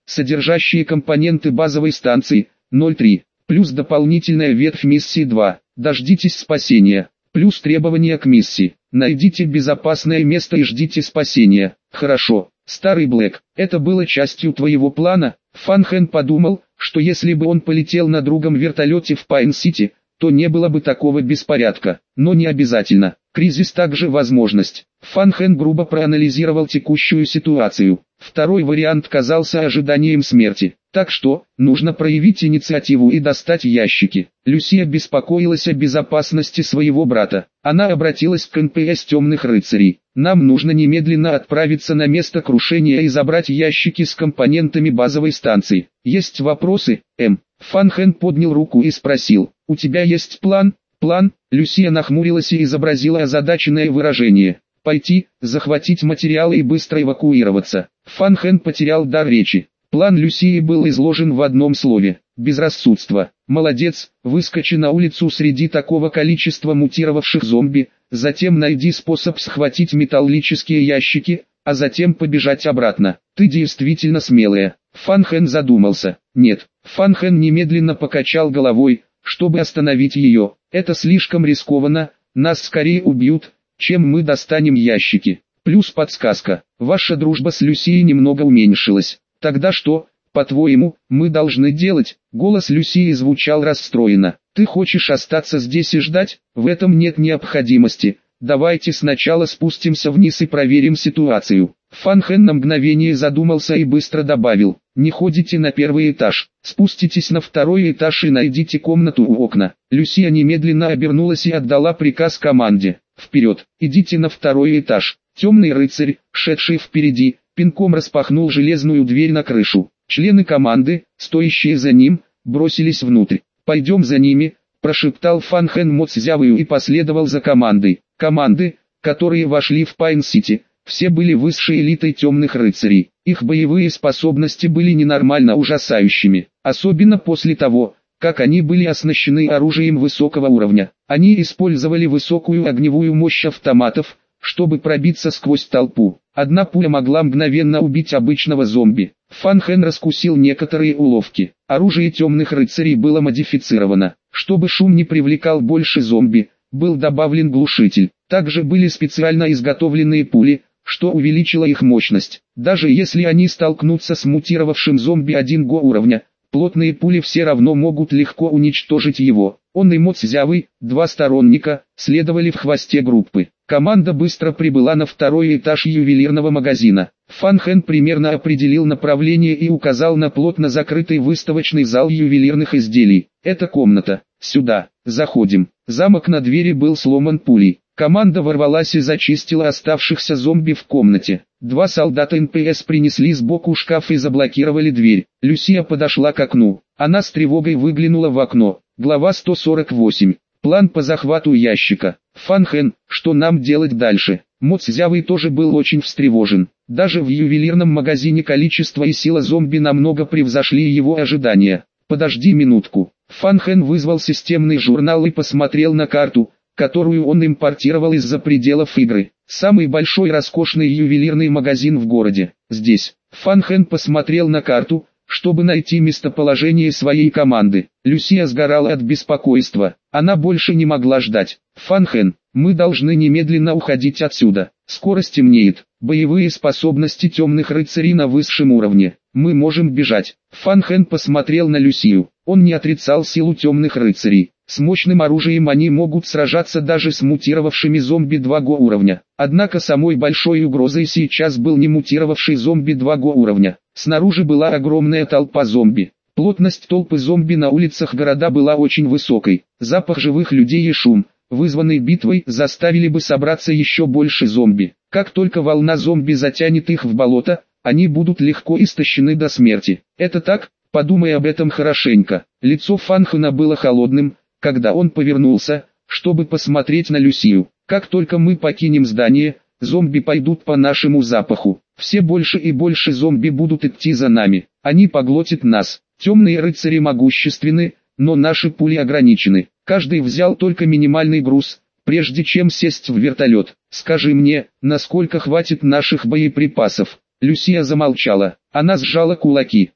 содержащие компоненты базовой станции, 03, плюс дополнительная ветвь миссии 2, дождитесь спасения, плюс требования к миссии, найдите безопасное место и ждите спасения. Хорошо, старый Блэк, это было частью твоего плана? Фан Хэн подумал, что если бы он полетел на другом вертолете в Пайн-Сити, то не было бы такого беспорядка, но не обязательно. Кризис также возможность. Фан Хэн грубо проанализировал текущую ситуацию. Второй вариант казался ожиданием смерти. Так что, нужно проявить инициативу и достать ящики. Люсия беспокоилась о безопасности своего брата. Она обратилась к НПС Темных Рыцарей. Нам нужно немедленно отправиться на место крушения и забрать ящики с компонентами базовой станции. Есть вопросы, М? Фан Хэн поднял руку и спросил, у тебя есть план? План? Люсия нахмурилась и изобразила озадаченное выражение. Пойти, захватить материалы и быстро эвакуироваться. Фан Хэн потерял дар речи. План Люсии был изложен в одном слове – безрассудство. Молодец, выскочи на улицу среди такого количества мутировавших зомби, затем найди способ схватить металлические ящики, а затем побежать обратно. Ты действительно смелая. Фан Хэн задумался. Нет, Фан Хэн немедленно покачал головой, чтобы остановить ее. Это слишком рискованно, нас скорее убьют, чем мы достанем ящики. Плюс подсказка, ваша дружба с Люсией немного уменьшилась. Тогда что, по-твоему, мы должны делать? Голос Люсии звучал расстроенно. Ты хочешь остаться здесь и ждать? В этом нет необходимости. Давайте сначала спустимся вниз и проверим ситуацию. Фан Хэн на мгновение задумался и быстро добавил. Не ходите на первый этаж, спуститесь на второй этаж и найдите комнату у окна. Люсия немедленно обернулась и отдала приказ команде. Вперед, идите на второй этаж. Темный рыцарь, шедший впереди, пинком распахнул железную дверь на крышу. Члены команды, стоящие за ним, бросились внутрь. «Пойдем за ними», – прошептал Фан Хэн Мо Цзявою и последовал за командой. Команды, которые вошли в Пайн-Сити, все были высшей элитой темных рыцарей. Их боевые способности были ненормально ужасающими, особенно после того, как они были оснащены оружием высокого уровня. Они использовали высокую огневую мощь автоматов, чтобы пробиться сквозь толпу. Одна пуля могла мгновенно убить обычного зомби. Фан Хэн раскусил некоторые уловки. Оружие темных рыцарей было модифицировано. Чтобы шум не привлекал больше зомби, был добавлен глушитель. Также были специально изготовленные пули, что увеличило их мощность. Даже если они столкнутся с мутировавшим зомби 1 го уровня, плотные пули все равно могут легко уничтожить его. Он и Мо Цзявый, два сторонника, следовали в хвосте группы. Команда быстро прибыла на второй этаж ювелирного магазина. Фан Хэн примерно определил направление и указал на плотно закрытый выставочный зал ювелирных изделий. «Это комната. Сюда. Заходим». Замок на двери был сломан пулей. Команда ворвалась и зачистила оставшихся зомби в комнате. Два солдата НПС принесли сбоку шкаф и заблокировали дверь. Люсия подошла к окну. Она с тревогой выглянула в окно. Глава 148. План по захвату ящика. Фан Хэн, что нам делать дальше? Мо Цзявый тоже был очень встревожен. Даже в ювелирном магазине количество и сила зомби намного превзошли его ожидания. Подожди минутку. Фан Хэн вызвал системный журнал и посмотрел на карту, которую он импортировал из-за пределов игры. Самый большой роскошный ювелирный магазин в городе. Здесь. Фан Хэн посмотрел на карту, чтобы найти местоположение своей команды. Люсия сгорала от беспокойства. Она больше не могла ждать. Фан Хэн, мы должны немедленно уходить отсюда. Скоро стемнеет. Боевые способности темных рыцарей на высшем уровне. Мы можем бежать. Фан Хэн посмотрел на Люсию. Он не отрицал силу темных рыцарей. С мощным оружием они могут сражаться даже с мутировавшими зомби 2 го уровня. Однако самой большой угрозой сейчас был не мутировавший зомби 2 го уровня. Снаружи была огромная толпа зомби. Плотность толпы зомби на улицах города была очень высокой. Запах живых людей и шум, вызванный битвой, заставили бы собраться еще больше зомби. Как только волна зомби затянет их в болото, они будут легко истощены до смерти. Это так? Подумай об этом хорошенько. Лицо Фан Хэна было холодным, когда он повернулся, чтобы посмотреть на Люсию. Как только мы покинем здание, зомби пойдут по нашему запаху. Все больше и больше зомби будут идти за нами. Они поглотят нас. Темные рыцари могущественны, но наши пули ограничены. Каждый взял только минимальный груз, прежде чем сесть в вертолет. Скажи мне, насколько хватит наших боеприпасов? Люсия замолчала. Она сжала кулаки.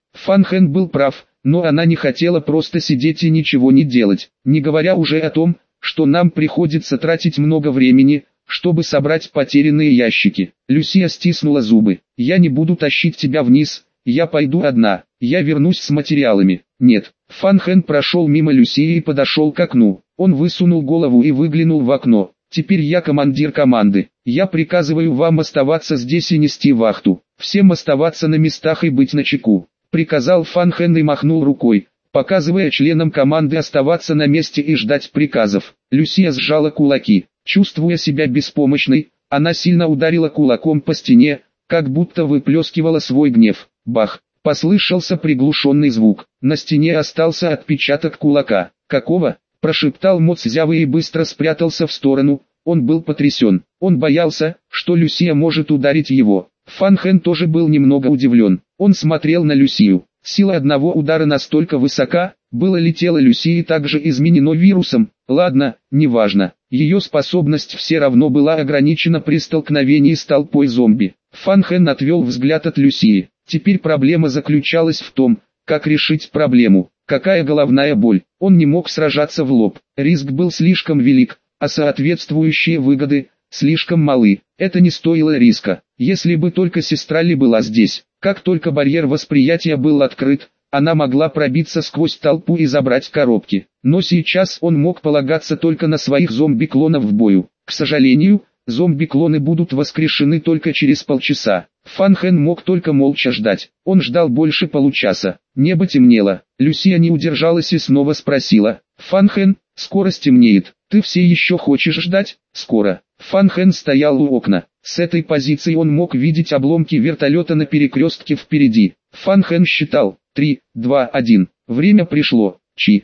Фан Хэн был прав, но она не хотела просто сидеть и ничего не делать, не говоря уже о том, что нам приходится тратить много времени, чтобы собрать потерянные ящики. Люсия стиснула зубы. «Я не буду тащить тебя вниз, я пойду одна, я вернусь с материалами». «Нет». Фан Хэн прошел мимо Люсии и подошел к окну. Он высунул голову и выглянул в окно. «Теперь я командир команды. Я приказываю вам оставаться здесь и нести вахту. Всем оставаться на местах и быть начеку», — приказал Фан Хэн и махнул рукой, показывая членам команды оставаться на месте и ждать приказов. Люсия сжала кулаки. Чувствуя себя беспомощной, она сильно ударила кулаком по стене, как будто выплескивала свой гнев. Бах! Послышался приглушенный звук. На стене остался отпечаток кулака. «Какого?» – прошептал Мо Цзявы и быстро спрятался в сторону. Он был потрясен. Он боялся, что Люсия может ударить его. Фан Хэн тоже был немного удивлен. Он смотрел на Люсию. Сила одного удара настолько высока, было ли тело Люсии также изменено вирусом? Ладно, неважно. Ее способность все равно была ограничена при столкновении с толпой зомби. Фан Хэн отвел взгляд от Люсии. Теперь проблема заключалась в том, как решить проблему. Какая головная боль? Он не мог сражаться в лоб. Риск был слишком велик, а соответствующие выгоды слишком малы. Это не стоило риска. Если бы только сестра Ли была здесь. Как только барьер восприятия был открыт, она могла пробиться сквозь толпу и забрать коробки. Но сейчас он мог полагаться только на своих зомби-клонов в бою. К сожалению, зомби-клоны будут воскрешены только через полчаса. Фан Хэн мог только молча ждать. Он ждал больше получаса. Небо темнело. Люсия не удержалась и снова спросила. «Фан Хэн, скоро стемнеет. Ты все еще хочешь ждать?» «Скоро». Фан Хэн стоял у окна. С этой позиции он мог видеть обломки вертолета на перекрестке впереди. Фан Хэн считал. 3, 2, 1. Время пришло. Чи.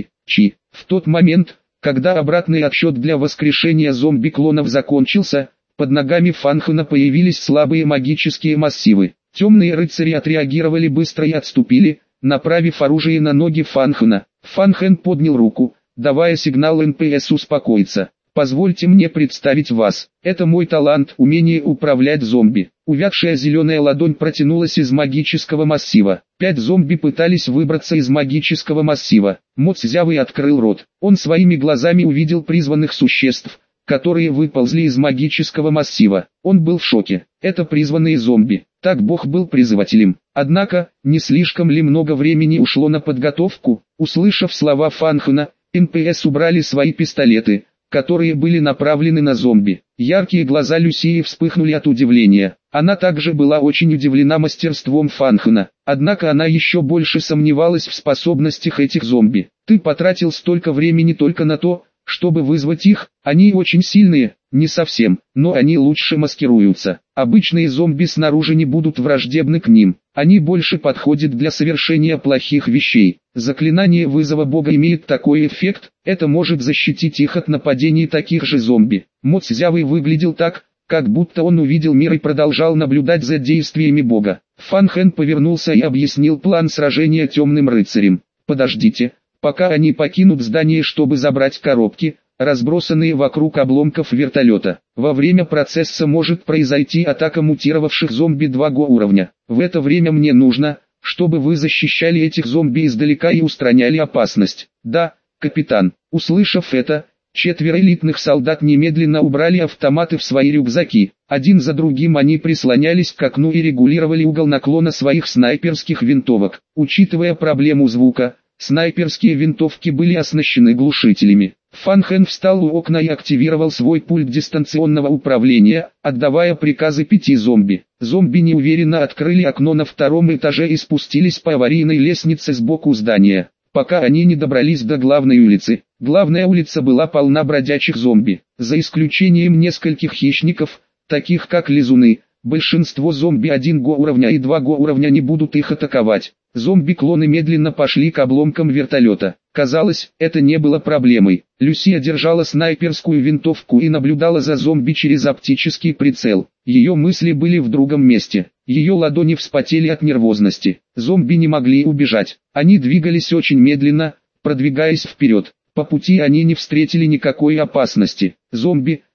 В тот момент, когда обратный отсчет для воскрешения зомби-клонов закончился, под ногами Фан Хэна появились слабые магические массивы. Темные рыцари отреагировали быстро и отступили, направив оружие на ноги Фан Хэна. Фан Хэн поднял руку, давая сигнал НПС успокоиться. «Позвольте мне представить вас. Это мой талант, умение управлять зомби». Увядшая зеленая ладонь протянулась из магического массива. 5 зомби пытались выбраться из магического массива. Мо Цзявы открыл рот. Он своими глазами увидел призванных существ, которые выползли из магического массива. Он был в шоке. Это призванные зомби. Так Бог был призывателем. Однако, не слишком ли много времени ушло на подготовку? Услышав слова Фан Хэна, НПС убрали свои пистолеты, которые были направлены на зомби. Яркие глаза Люсии вспыхнули от удивления. Она также была очень удивлена мастерством Фан Хэна. Однако она еще больше сомневалась в способностях этих зомби. «Ты потратил столько времени только на то, чтобы вызвать их? Они очень сильные». «Не совсем, но они лучше маскируются. Обычные зомби снаружи не будут враждебны к ним. Они больше подходят для совершения плохих вещей. Заклинание вызова бога имеет такой эффект, это может защитить их от нападений таких же зомби». Мо Цзявы выглядел так, как будто он увидел мир и продолжал наблюдать за действиями бога. Фан Хэн повернулся и объяснил план сражения темным рыцарем. «Подождите, пока они покинут здание, чтобы забрать коробки, разбросанные вокруг обломков вертолета. Во время процесса может произойти атака мутировавших зомби 2 уровня. В это время мне нужно, чтобы вы защищали этих зомби издалека и устраняли опасность». «Да, капитан». Услышав это, 4 элитных солдат немедленно убрали автоматы в свои рюкзаки. Один за другим они прислонялись к окну и регулировали угол наклона своих снайперских винтовок. Учитывая проблему звука, снайперские винтовки были оснащены глушителями. Фан Хэн встал у окна и активировал свой пульт дистанционного управления, отдавая приказы 5 зомби. Зомби неуверенно открыли окно на 2-м этаже и спустились по аварийной лестнице сбоку здания, пока они не добрались до главной улицы. Главная улица была полна бродячих зомби. За исключением нескольких хищников, таких как лизуны, большинство зомби 1 уровня и 2 уровня не будут их атаковать. Зомби-клоны медленно пошли к обломкам вертолета. Казалось, это не было проблемой. Люсия держала снайперскую винтовку и наблюдала за зомби через оптический прицел. Ее мысли были в другом месте. Ее ладони вспотели от нервозности. Зомби не могли убежать. Они двигались очень медленно, продвигаясь вперед. По пути они не встретили никакой опасности. Зомби,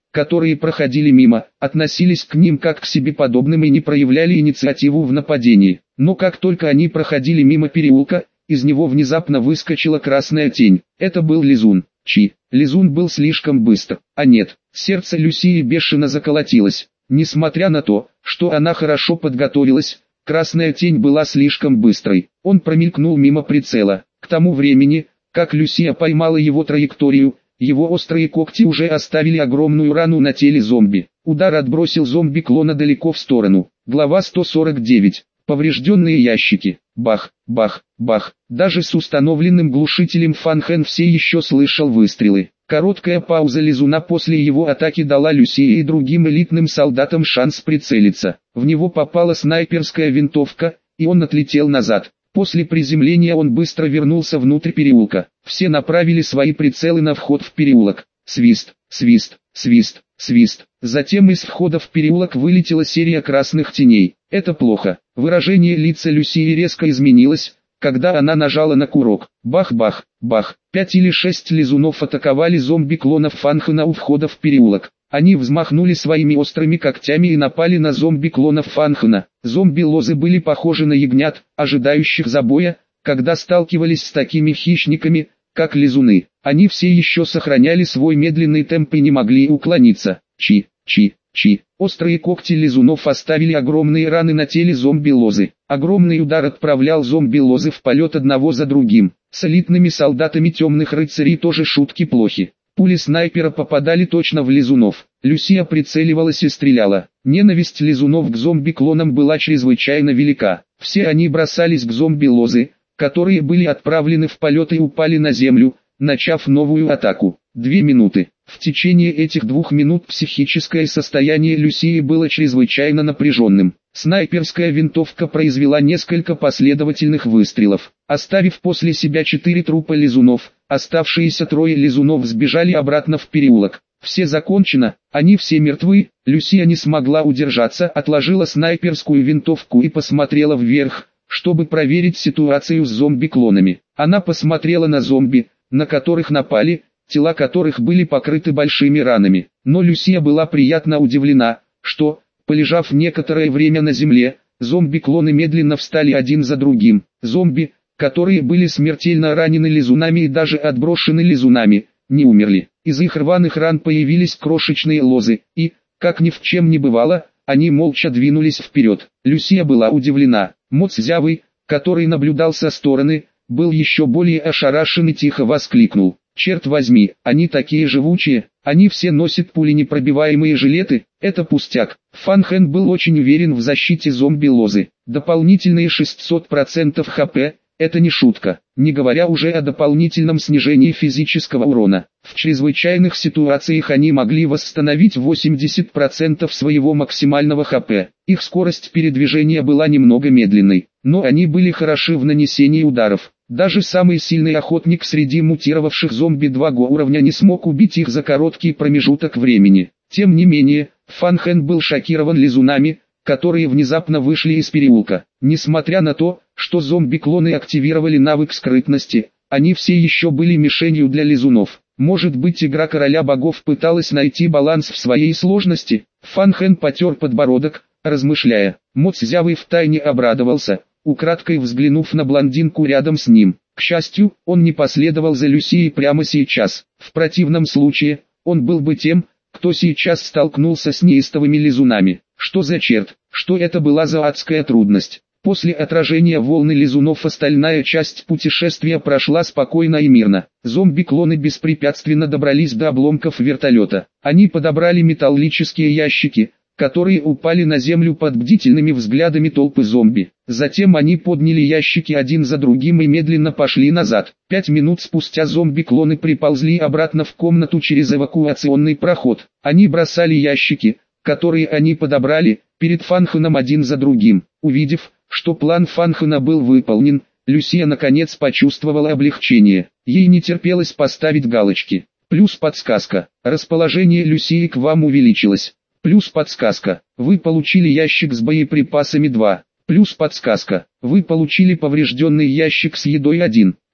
которые проходили мимо, относились к ним как к себе подобным и не проявляли инициативу в нападении. Но как только они проходили мимо переулка, из него внезапно выскочила красная тень. Это был лизун. Лизун был слишком быстр. А нет, сердце Люсии бешено заколотилось. Несмотря на то, что она хорошо подготовилась, красная тень была слишком быстрой. Он промелькнул мимо прицела. К тому времени, как Люсия поймала его траекторию, его острые когти уже оставили огромную рану на теле зомби. Удар отбросил зомби-клона далеко в сторону. Глава 149. Поврежденные ящики. Бах, бах, бах. Даже с установленным глушителем Фан Хэн все еще слышал выстрелы. Короткая пауза лизуна после его атаки дала Люсии и другим элитным солдатам шанс прицелиться. В него попала снайперская винтовка, и он отлетел назад. После приземления он быстро вернулся внутрь переулка. Все направили свои прицелы на вход в переулок. Свист, свист, свист, свист. Затем из входа в переулок вылетела серия красных теней. Это плохо. Выражение лица Люсии резко изменилось, когда она нажала на курок. Бах-бах, бах. 5 или 6 лизунов атаковали зомби-клонов Фан Хэна у входа в переулок. Они взмахнули своими острыми когтями и напали на зомби-клонов Фан Хэна. Зомби-лозы были похожи на ягнят, ожидающих забоя, когда сталкивались с такими хищниками, как лизуны. Они все еще сохраняли свой медленный темп и не могли уклониться. Острые когти лизунов оставили огромные раны на теле зомби-лозы. Огромный удар отправлял зомби-лозы в полет одного за другим. С элитными солдатами темных рыцарей тоже шутки плохи. Пули снайпера попадали точно в лизунов. Люсия прицеливалась и стреляла. Ненависть лизунов к зомби-клонам была чрезвычайно велика. Все они бросались к зомби-лозы, которые были отправлены в полет и упали на землю, начав новую атаку. 2 минуты. В течение этих 2 минут психическое состояние Люсии было чрезвычайно напряженным. Снайперская винтовка произвела несколько последовательных выстрелов, оставив после себя 4 трупа лизунов. Оставшиеся 3 лизунов сбежали обратно в переулок. Все закончено, они все мертвы. Люсия не смогла удержаться, отложила снайперскую винтовку и посмотрела вверх, чтобы проверить ситуацию с зомби-клонами. Она посмотрела на зомби, на которых напали, тела которых были покрыты большими ранами. Но Люсия была приятно удивлена, что, полежав некоторое время на земле, зомби-клоны медленно встали один за другим. Зомби, которые были смертельно ранены лизунами и даже отброшены лизунами, не умерли. Из их рваных ран появились крошечные лозы, и, как ни в чем не бывало, они молча двинулись вперед. Люсия была удивлена. Мо Цзявый, который наблюдал со стороны, был еще более ошарашен и тихо воскликнул: «Черт возьми, они такие живучие, они все носят пуленепробиваемые жилеты, это пустяк». Фан Хэн был очень уверен в защите зомби-лозы. Дополнительные 600% ХП – это не шутка, не говоря уже о дополнительном снижении физического урона. В чрезвычайных ситуациях они могли восстановить 80% своего максимального ХП. Их скорость передвижения была немного медленной, но они были хороши в нанесении ударов. Даже самый сильный охотник среди мутировавших зомби 2 уровня не смог убить их за короткий промежуток времени. Тем не менее, Фан Хэн был шокирован лизунами, которые внезапно вышли из переулка. Несмотря на то, что зомби-клоны активировали навык скрытности, они все еще были мишенью для лизунов. Может быть, игра Короля Богов пыталась найти баланс в своей сложности? Фан Хэн потер подбородок, размышляя. Мо Цзявый втайне обрадовался, украдкой взглянув на блондинку рядом с ним. К счастью, он не последовал за Люсией прямо сейчас. В противном случае, он был бы тем, кто сейчас столкнулся с неистовыми лизунами. Что за черт? Что это была за адская трудность? После отражения волны лизунов остальная часть путешествия прошла спокойно и мирно. Зомби-клоны беспрепятственно добрались до обломков вертолета. Они подобрали металлические ящики, которые упали на землю под бдительными взглядами толпы зомби. Затем они подняли ящики один за другим и медленно пошли назад. 5 минут спустя зомби-клоны приползли обратно в комнату через эвакуационный проход. Они бросали ящики, которые они подобрали, перед Фан Хэном один за другим. Увидев, что план Фан Хэна был выполнен, Люсия наконец почувствовала облегчение. Ей не терпелось поставить галочки. Плюс подсказка. Расположение Люсии к вам увеличилось. Плюс подсказка. Вы получили ящик с боеприпасами 2. Плюс подсказка. Вы получили поврежденный ящик с едой 1.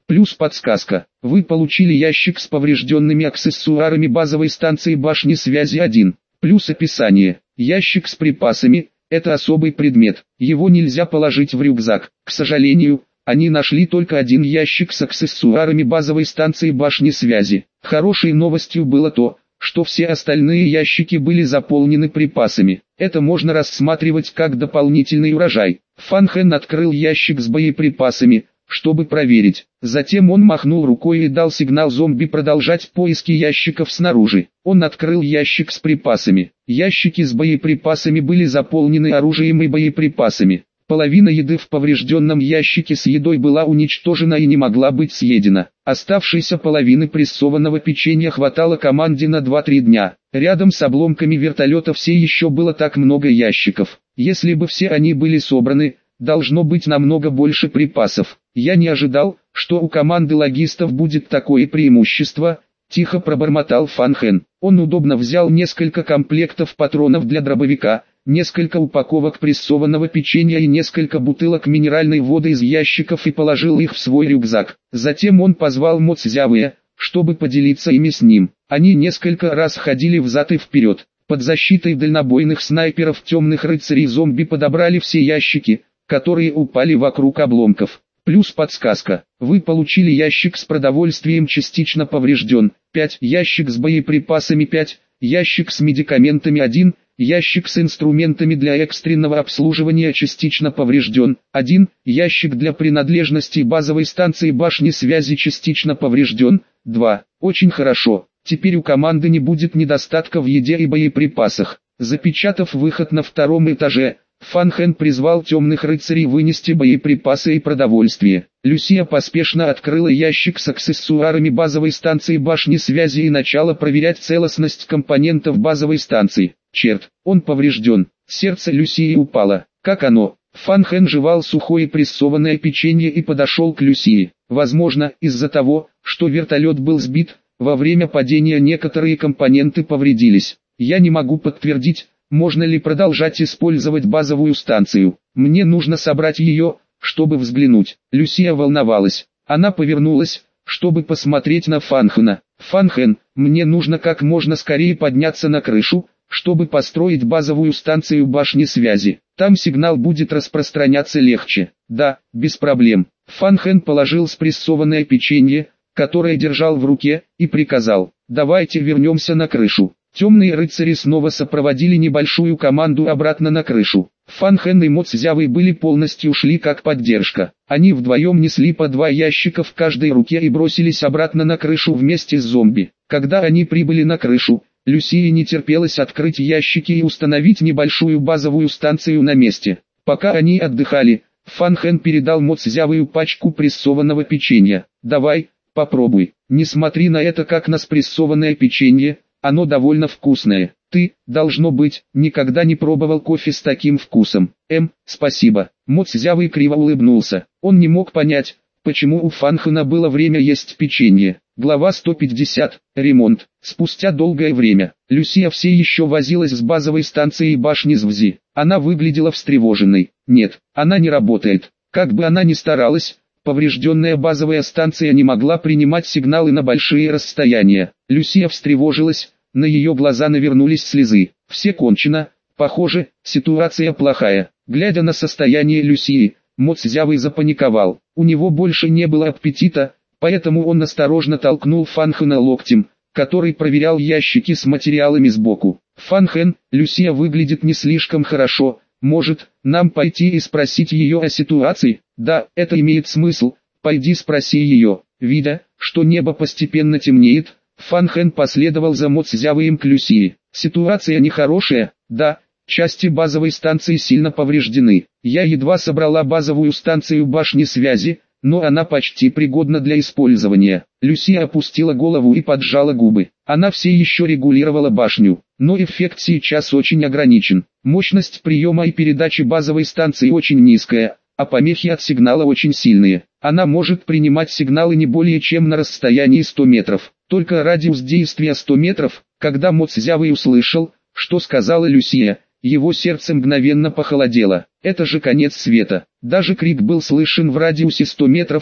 Плюс подсказка. Вы получили ящик с поврежденными аксессуарами базовой станции башни связи 1. Плюс описание. Ящик с припасами – это особый предмет. Его нельзя положить в рюкзак. К сожалению, они нашли только один ящик с аксессуарами базовой станции башни связи. Хорошей новостью было то, что все остальные ящики были заполнены припасами. Это можно рассматривать как дополнительный урожай. Фан Хэн открыл ящик с боеприпасами, чтобы проверить. Затем он махнул рукой и дал сигнал зомби продолжать поиски ящиков снаружи. Он открыл ящик с припасами. Ящики с боеприпасами были заполнены оружием и боеприпасами. Половина еды в поврежденном ящике с едой была уничтожена и не могла быть съедена. Оставшейся половины прессованного печенья хватало команде на 2-3 дня. Рядом с обломками вертолета все еще было так много ящиков. Если бы все они были собраны, должно быть намного больше припасов. Я не ожидал, что у команды логистов будет такое преимущество, тихо пробормотал Фан Хэн. Он удобно взял несколько комплектов патронов для дробовика, несколько упаковок прессованного печенья и несколько бутылок минеральной воды из ящиков и положил их в свой рюкзак. Затем он позвал Мо Цзявэя, чтобы поделиться ими с ним. Они несколько раз ходили взад и вперед. Под защитой дальнобойных снайперов темных рыцарей зомби подобрали все ящики, которые упали вокруг обломков. Плюс подсказка. Вы получили ящик с продовольствием частично поврежден. 5. Ящик с боеприпасами 5. Ящик с медикаментами 1. Ящик с инструментами для экстренного обслуживания частично поврежден. 1. Ящик для принадлежностей базовой станции башни связи частично поврежден. 2. Очень хорошо. Теперь у команды не будет недостатка в еде и боеприпасах. Запечатав выход на втором этаже, Фан Хэн призвал темных рыцарей вынести боеприпасы и продовольствие. Люсия поспешно открыла ящик с аксессуарами базовой станции башни связи и начала проверять целостность компонентов базовой станции. Черт, он поврежден. Сердце Люсии упало. Как оно? Фан Хэн жевал сухое прессованное печенье и подошел к Люсии. Возможно, из-за того, что вертолет был сбит, во время падения некоторые компоненты повредились. Я не могу подтвердить, можно ли продолжать использовать базовую станцию. Мне нужно собрать ее, чтобы взглянуть. Люсия волновалась. Она повернулась, чтобы посмотреть на Фан Хэна. Фан Хэн, мне нужно как можно скорее подняться на крышу, чтобы построить базовую станцию башни связи. Там сигнал будет распространяться легче. Да, без проблем. Фан Хэн положил спрессованное печенье, которое держал в руке, и приказал: давайте вернемся на крышу. Темные рыцари снова сопроводили небольшую команду обратно на крышу. Фан Хэн и Мо Цзявэй были полностью ушли как поддержка. Они вдвоем несли по 2 ящика в каждой руке и бросились обратно на крышу вместе с зомби. Когда они прибыли на крышу, Люсии не терпелось открыть ящики и установить небольшую базовую станцию на месте. Пока они отдыхали, Фан Хэн передал Мо Цзявэю пачку прессованного печенья. «Давай, попробуй. Не смотри на это как на спрессованное печенье, оно довольно вкусное. Ты, должно быть, никогда не пробовал кофе с таким вкусом». Спасибо». Мо Цзявэй криво улыбнулся. Он не мог понять, почему у Фан Хэна было время есть печенье. Глава 150. Ремонт. Спустя долгое время, Люсия все еще возилась с базовой станцией башни Звзи. Она выглядела встревоженной. Нет, она не работает. Как бы она ни старалась, поврежденная базовая станция не могла принимать сигналы на большие расстояния. Люсия встревожилась, на ее глаза навернулись слезы. Все кончено, похоже, ситуация плохая. Глядя на состояние Люсии, Мо Цзявэй запаниковал. У него больше не было аппетита, поэтому он осторожно толкнул Фан Хэна локтем, который проверял ящики с материалами сбоку. «Фан Хэн, Люсия выглядит не слишком хорошо, может, нам пойти и спросить ее о ситуации?» «Да, это имеет смысл, пойди спроси ее». Видя, что небо постепенно темнеет, Фан Хэн последовал за Мо Цзявэем к Люсии. «Ситуация нехорошая, да, части базовой станции сильно повреждены. Я едва собрала базовую станцию башни связи, но она почти пригодна для использования». Люсия опустила голову и поджала губы. Она все еще регулировала башню, но эффект сейчас очень ограничен. Мощность приема и передачи базовой станции очень низкая, а помехи от сигнала очень сильные. Она может принимать сигналы не более чем на расстоянии 100 метров. Только радиус действия 100 метров. Когда Мо Цзявэй услышал, что сказала Люсия, его сердце мгновенно похолодело. Это же конец света. Даже крик был слышен в радиусе 100 метров,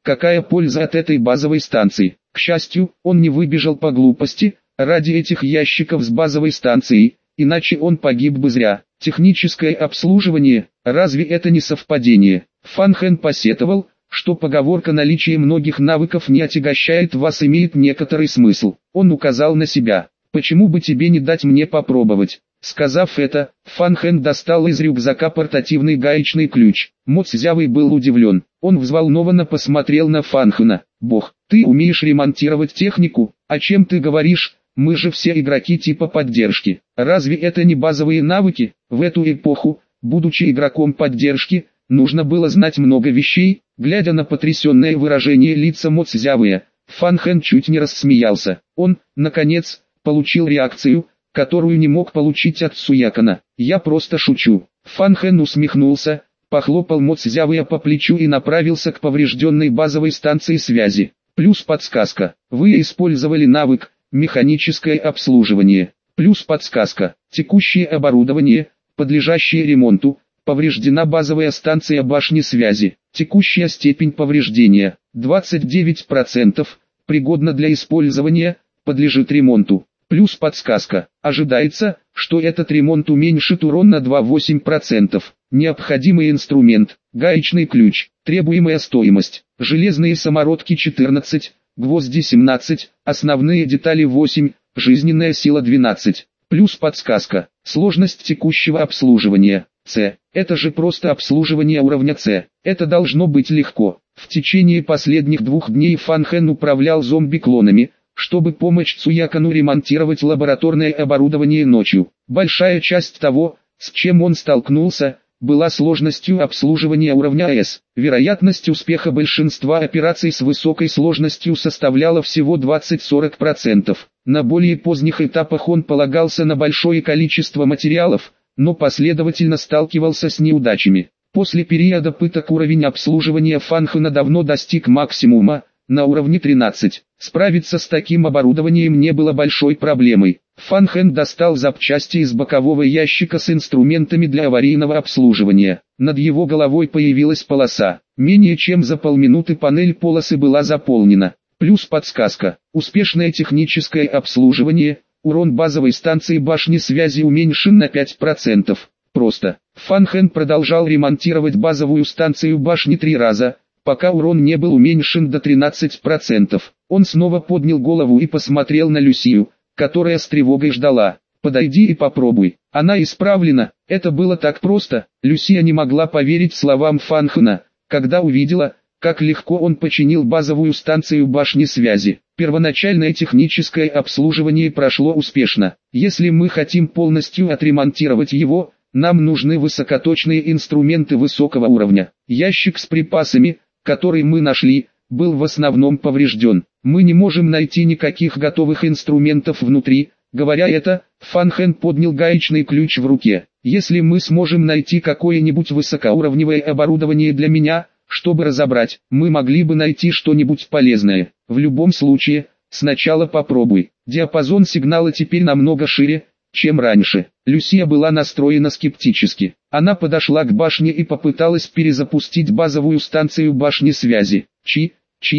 Какая польза от этой базовой станции? К счастью, он не выбежал по глупости, ради этих ящиков с базовой станцией, иначе он погиб бы зря. Техническое обслуживание, разве это не совпадение? Фан Хэн посетовал, что поговорка «наличие многих навыков не отягощает вас» имеет некоторый смысл. Он указал на себя. «Почему бы тебе не дать мне попробовать?» Сказав это, Фан Хэн достал из рюкзака портативный гаечный ключ. Мо Цзявый был удивлен. Он взволнованно посмотрел на Фан Хэна. «Бог, ты умеешь ремонтировать технику? О чем ты говоришь? Мы же все игроки типа поддержки. Разве это не базовые навыки?» В эту эпоху, будучи игроком поддержки, нужно было знать много вещей. Глядя на потрясенное выражение лица Мо Цзявыя, Фан Хэн чуть не рассмеялся. Он, наконец, получил реакцию, которую не мог получить от Суякана. «Я просто шучу». Фан Хэн усмехнулся, похлопал Мо Цзявыя по плечу и направился к поврежденной базовой станции связи. Плюс подсказка. Вы использовали навык «Механическое обслуживание». Плюс подсказка. Текущее оборудование, подлежащее ремонту. Повреждена базовая станция башни связи. Текущая степень повреждения 29%. Пригодна для использования, подлежит ремонту. Плюс подсказка. Ожидается, что этот ремонт уменьшит урон на 2,8%. Необходимый инструмент. Гаечный ключ. Требуемая стоимость. Железные самородки 14, гвозди 17, основные детали 8, жизненная сила 12. Плюс подсказка. Сложность текущего обслуживания. С. Это же просто обслуживание уровня С. Это должно быть легко. В течение последних 2 дней Фан Хэн управлял зомби-клонами, чтобы помочь Цуякану ремонтировать лабораторное оборудование ночью. Большая часть того, с чем он столкнулся, была сложностью обслуживания уровня С. Вероятность успеха большинства операций с высокой сложностью составляла всего 20-40%. На более поздних этапах он полагался на большое количество материалов, но последовательно сталкивался с неудачами. После периода пыток уровень обслуживания Фан Хэна давно достиг максимума, на уровне 13. Справиться с таким оборудованием не было большой проблемой. Фан Хэн достал запчасти из бокового ящика с инструментами для аварийного обслуживания. Над его головой появилась полоса. Менее чем за полминуты панель полосы была заполнена. Плюс подсказка. Успешное техническое обслуживание. Урон базовой станции башни связи уменьшен на 5%. Просто. Фан Хэн продолжал ремонтировать базовую станцию башни 3 раза, пока урон не был уменьшен до 13%. Он снова поднял голову и посмотрел на Люсию, которая с тревогой ждала. «Подойди и попробуй. Она исправлена». Это было так просто. Люсия не могла поверить словам Фан Хэна, когда увидела, как легко он починил базовую станцию башни связи. Первоначальное техническое обслуживание прошло успешно. Если мы хотим полностью отремонтировать его, нам нужны высокоточные инструменты высокого уровня. Ящик с припасами, который мы нашли, был в основном поврежден. Мы не можем найти никаких готовых инструментов внутри. Говоря это, Фан Хэн поднял гаечный ключ в руке. Если мы сможем найти какое-нибудь высокоуровневое оборудование для меня, чтобы разобрать, мы могли бы найти что-нибудь полезное. В любом случае, сначала попробуй. Диапазон сигнала теперь намного шире, чем раньше. Люсия была настроена скептически. Она подошла к башне и попыталась перезапустить базовую станцию башни связи. Чи.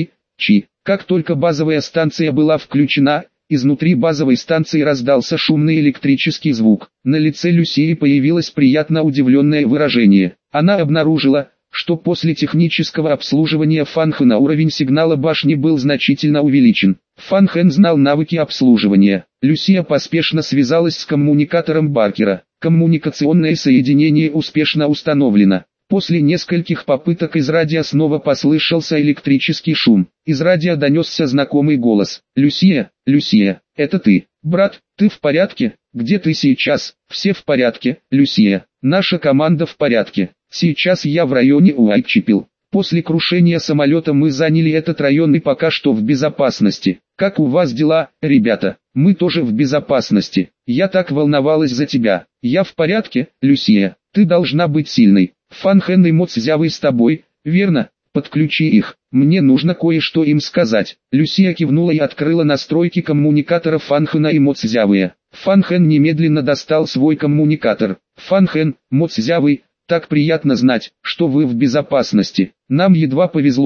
Как только базовая станция была включена, изнутри базовой станции раздался шумный электрический звук. На лице Люсии появилось приятно удивленное выражение. Она обнаружила, что после технического обслуживания Фан Хэна уровень сигнала башни был значительно увеличен. Фан Хэн знал навыки обслуживания. Люсия поспешно связалась с коммуникатором Баркера. Коммуникационное соединение успешно установлено. После нескольких попыток из радио снова послышался электрический шум. Из радио донесся знакомый голос. «Люсия, это ты? Брат, ты в порядке? Где ты сейчас?» «Все в порядке, Люсия. Наша команда в порядке. Сейчас я в районе Уайтчепел. После крушения самолета мы заняли этот район и пока что в безопасности. Как у вас дела, ребята?» «Мы тоже в безопасности. Я так волновалась за тебя». «Я в порядке, Люсия. Ты должна быть сильной. Фан Хэн и Мо Цзявый с тобой, верно? Подключи их. Мне нужно кое-что им сказать». Люсия кивнула и открыла настройки коммуникатора Фан Хэна и Мо Цзявыя. Фан Хэн немедленно достал свой коммуникатор. «Фан Хэн, Мо Цзявый, так приятно знать, что вы в безопасности. Нам едва повезло,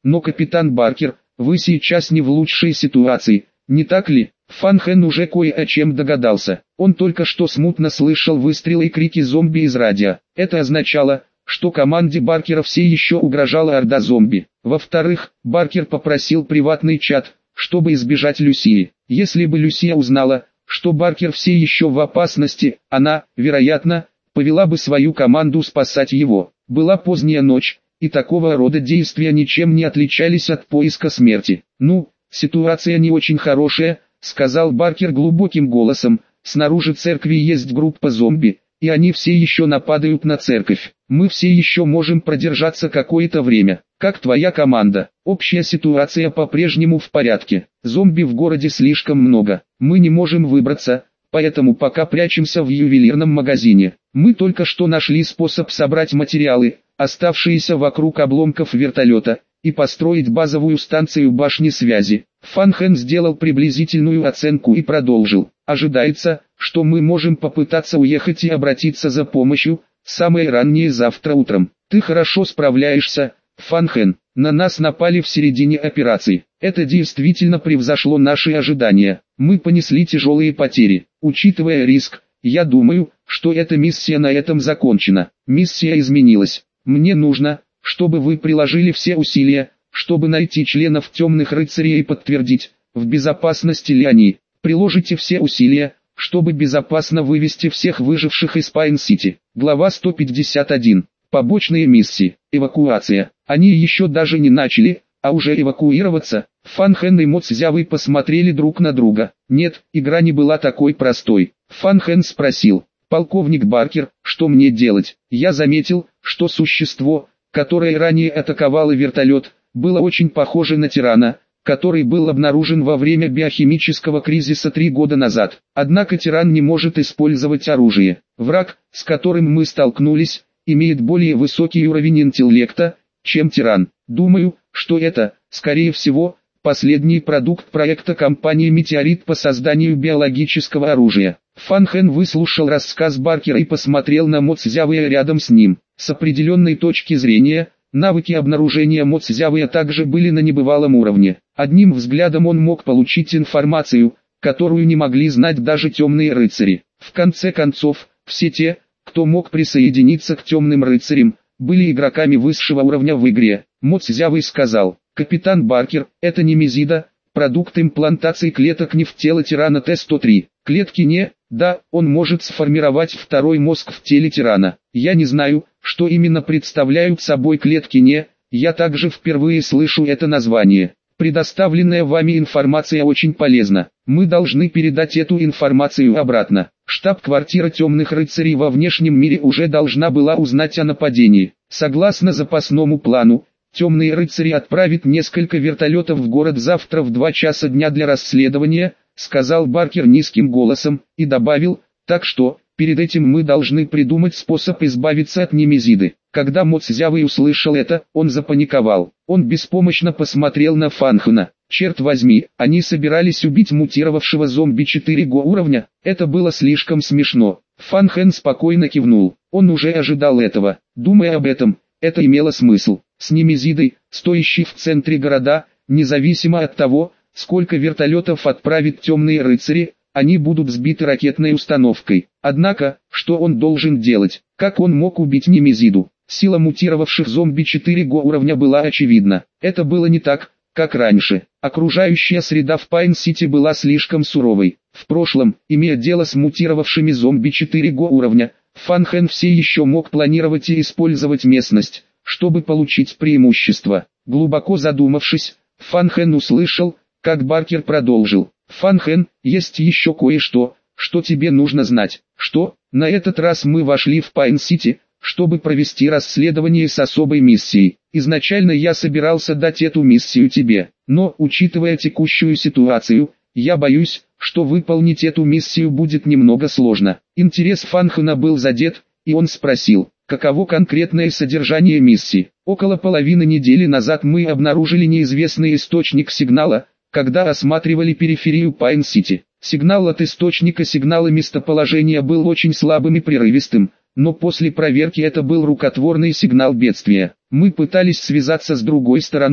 Но капитан Баркер, вы сейчас не в лучшей ситуации, не так ли? Фан Хэн уже кое о чем догадался. Он только что смутно слышал выстрелы и крики зомби из радио. Это означало, что команде Баркера все еще угрожала орда зомби. Во-вторых, Баркер попросил приватный чат, чтобы избежать Люсии. Если бы Люсия узнала, что Баркер все еще в опасности, она, вероятно, повела бы свою команду спасать его. Была поздняя ночь, и такого рода действия ничем не отличались от поиска смерти. «Ну, ситуация не очень хорошая», — сказал Баркер глубоким голосом. «Снаружи церкви есть группа зомби, и они все еще нападают на церковь. Мы все еще можем продержаться какое-то время. Как твоя команда? Общая ситуация по-прежнему в порядке. Зомби в городе слишком много. Мы не можем выбраться, поэтому пока прячемся в ювелирном магазине. Мы только что нашли способ собрать материалы, оставшиеся вокруг обломков вертолета, и построить базовую станцию башни связи». Фан Хэн сделал приблизительную оценку и продолжил. «Ожидается, что мы можем попытаться уехать и обратиться за помощью, самое раннее завтра утром. Ты хорошо справляешься, Фан Хэн. На нас напали в середине операции. Это действительно превзошло наши ожидания. Мы понесли тяжелые потери. Учитывая риск, я думаю, что эта миссия на этом закончена. Миссия изменилась. Мне нужно, чтобы вы приложили все усилия, чтобы найти членов Темных Рыцарей и подтвердить, в безопасности ли они. Приложите все усилия, чтобы безопасно вывести всех выживших из Пайн-Сити». Глава 151. Побочные миссии. Эвакуация. Они еще даже не начали, а уже эвакуироваться. Фан Хэн и Мо Цзявы посмотрели друг на друга. Нет, игра не была такой простой. Фан Хэн спросил: «Полковник Баркер, что мне делать?» Я заметил, что существо, которое ранее атаковало вертолет, было очень похоже на тирана, который был обнаружен во время биохимического кризиса 3 года назад. Однако тиран не может использовать оружие. Враг, с которым мы столкнулись, имеет более высокий уровень интеллекта, чем тиран. Думаю, что это, скорее всего, последний продукт проекта компании «Метеорит» по созданию биологического оружия. Фан Хэн выслушал рассказ Баркера и посмотрел на Мо Цзявы рядом с ним. С определенной точки зрения, навыки обнаружения Мо Цзявы также были на небывалом уровне. Одним взглядом он мог получить информацию, которую не могли знать даже темные рыцари. В конце концов, все те, кто мог присоединиться к темным рыцарям, были игроками высшего уровня в игре. Мо Цзявы сказал: «Капитан Баркер, это немезида, продукт имплантации клеток не в тело тирана Т-103. Клетки не, да, он может сформировать второй мозг в теле тирана. Я не знаю, что именно представляют собой клетки не, я также впервые слышу это название. Предоставленная вами информация очень полезна. Мы должны передать эту информацию обратно. Штаб-квартира Темных Рыцарей во внешнем мире уже должна была узнать о нападении. Согласно запасному плану, Темные Рыцари отправят несколько вертолетов в город завтра в 2 часа дня для расследования», сказал Баркер низким голосом, и добавил: «Так что, перед этим мы должны придумать способ избавиться от немезиды». Когда Мо Цзявы услышал это, он запаниковал. Он беспомощно посмотрел на Фан Хэна. Черт возьми, они собирались убить мутировавшего зомби 4 уровня? Это было слишком смешно. Фан Хэн спокойно кивнул. Он уже ожидал этого. Думая об этом, это имело смысл. С немезидой, стоящей в центре города, независимо от того, сколько вертолетов отправит Темные Рыцари, они будут сбиты ракетной установкой. Однако, что он должен делать? Как он мог убить немезиду? Сила мутировавших зомби 4 уровня была очевидна. Это было не так, как раньше. Окружающая среда в Пайн-Сити была слишком суровой. В прошлом, имея дело с мутировавшими зомби 4 уровня, Фан Хэн все еще мог планировать и использовать местность, чтобы получить преимущество. Глубоко задумавшись, Фан Хэн услышал, как Баркер продолжил: «Фан Хэн, есть еще кое-что, что тебе нужно знать». «Что?» «На этот раз мы вошли в Пайн-Сити, чтобы провести расследование с особой миссией. Изначально я собирался дать эту миссию тебе, но, учитывая текущую ситуацию, я боюсь, что выполнить эту миссию будет немного сложно». Интерес Фан Хэна был задет, и он спросил: «Каково конкретное содержание миссии?» «Около половины недели назад мы обнаружили неизвестный источник сигнала, когда осматривали периферию Пайн-Сити. Сигнал от источника сигнала местоположения был очень слабым и прерывистым, но после проверки это был рукотворный сигнал бедствия. Мы пытались связаться с другой стороной,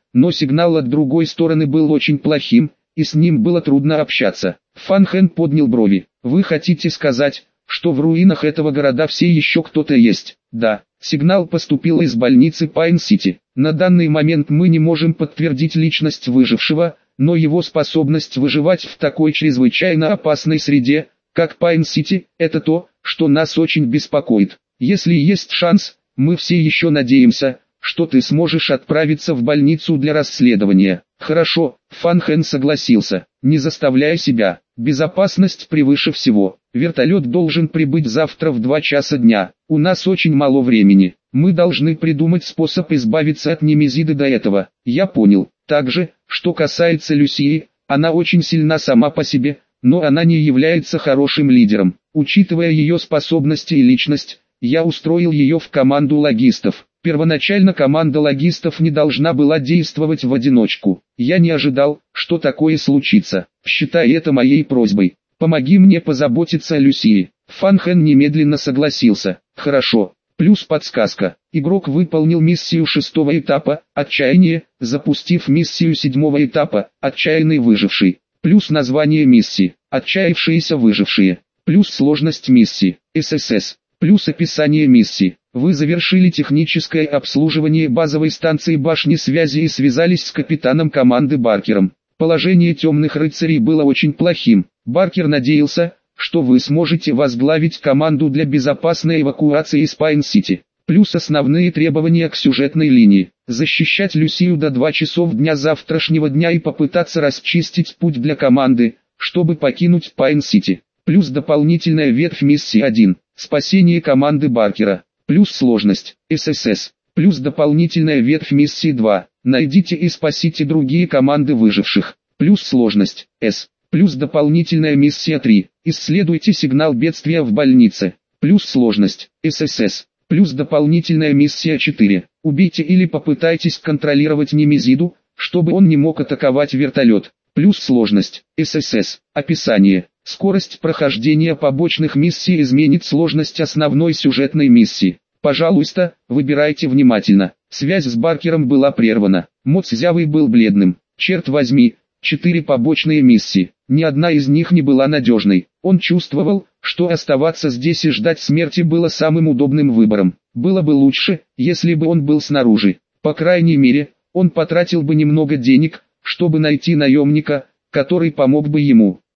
но сигнал от другой стороны был очень плохим, и с ним было трудно общаться. Фан Хэн поднял брови. «Вы хотите сказать, что в руинах этого города все еще кто-то есть?» «Да, сигнал поступил из больницы Пайн-Сити. На данный момент мы не можем подтвердить личность выжившего, но его способность выживать в такой чрезвычайно опасной среде, как Пайн-Сити, это то, что нас очень беспокоит. Если есть шанс, мы все еще надеемся, что ты сможешь отправиться в больницу для расследования». «Хорошо», Фан Хэн согласился. «Не заставляй себя. Безопасность превыше всего. Вертолет должен прибыть завтра в 2 часа дня. У нас очень мало времени. Мы должны придумать способ избавиться от Немезиды до этого». «Я понял. Также, что касается Люсии, она очень сильна сама по себе, но она не является хорошим лидером. Учитывая ее способности и личность, я устроил ее в команду логистов. Первоначально команда логистов не должна была действовать в одиночку. Я не ожидал, что такое случится. Считай это моей просьбой. Помоги мне позаботиться о Люсии». Фан Хэн немедленно согласился. «Хорошо». Плюс подсказка. Игрок выполнил миссию 6-го этапа «Отчаяние», запустив миссию 7-го этапа «Отчаянный выживший». Плюс название миссии «Отчаявшиеся выжившие». Плюс сложность миссии «ССС». Плюс описание миссии. Вы завершили техническое обслуживание базовой станции башни связи и связались с капитаном команды Баркером. Положение темных рыцарей было очень плохим. Баркер надеялся, что вы сможете возглавить команду для безопасной эвакуации из Пайн-Сити. Плюс основные требования к сюжетной линии. Защищать Люсию до 2 часов дня завтрашнего дня и попытаться расчистить путь для команды, чтобы покинуть Пайн-Сити. Плюс дополнительная ветвь миссии 1. Спасение команды Баркера. Плюс сложность ССС. Плюс дополнительная ветвь миссии 2. Найдите и спасите другие команды выживших. Плюс сложность С. Плюс дополнительная миссия 3. Исследуйте сигнал бедствия в больнице. Плюс сложность ССС. Плюс дополнительная миссия 4. Убейте или попытайтесь контролировать Немезиду, чтобы он не мог атаковать вертолет. Плюс сложность ССС. Описание. Скорость прохождения побочных миссий изменит сложность основной сюжетной миссии. Пожалуйста, выбирайте внимательно. Связь с Баркером была прервана. Мо Цзявый был бледным. Черт возьми, 4 побочные миссии. Ни одна из них не была надежной. Он чувствовал, что оставаться здесь и ждать смерти было самым удобным выбором. Было бы лучше, если бы он был снаружи. По крайней мере, он потратил бы немного денег, чтобы найти наемника, который помог бы ему.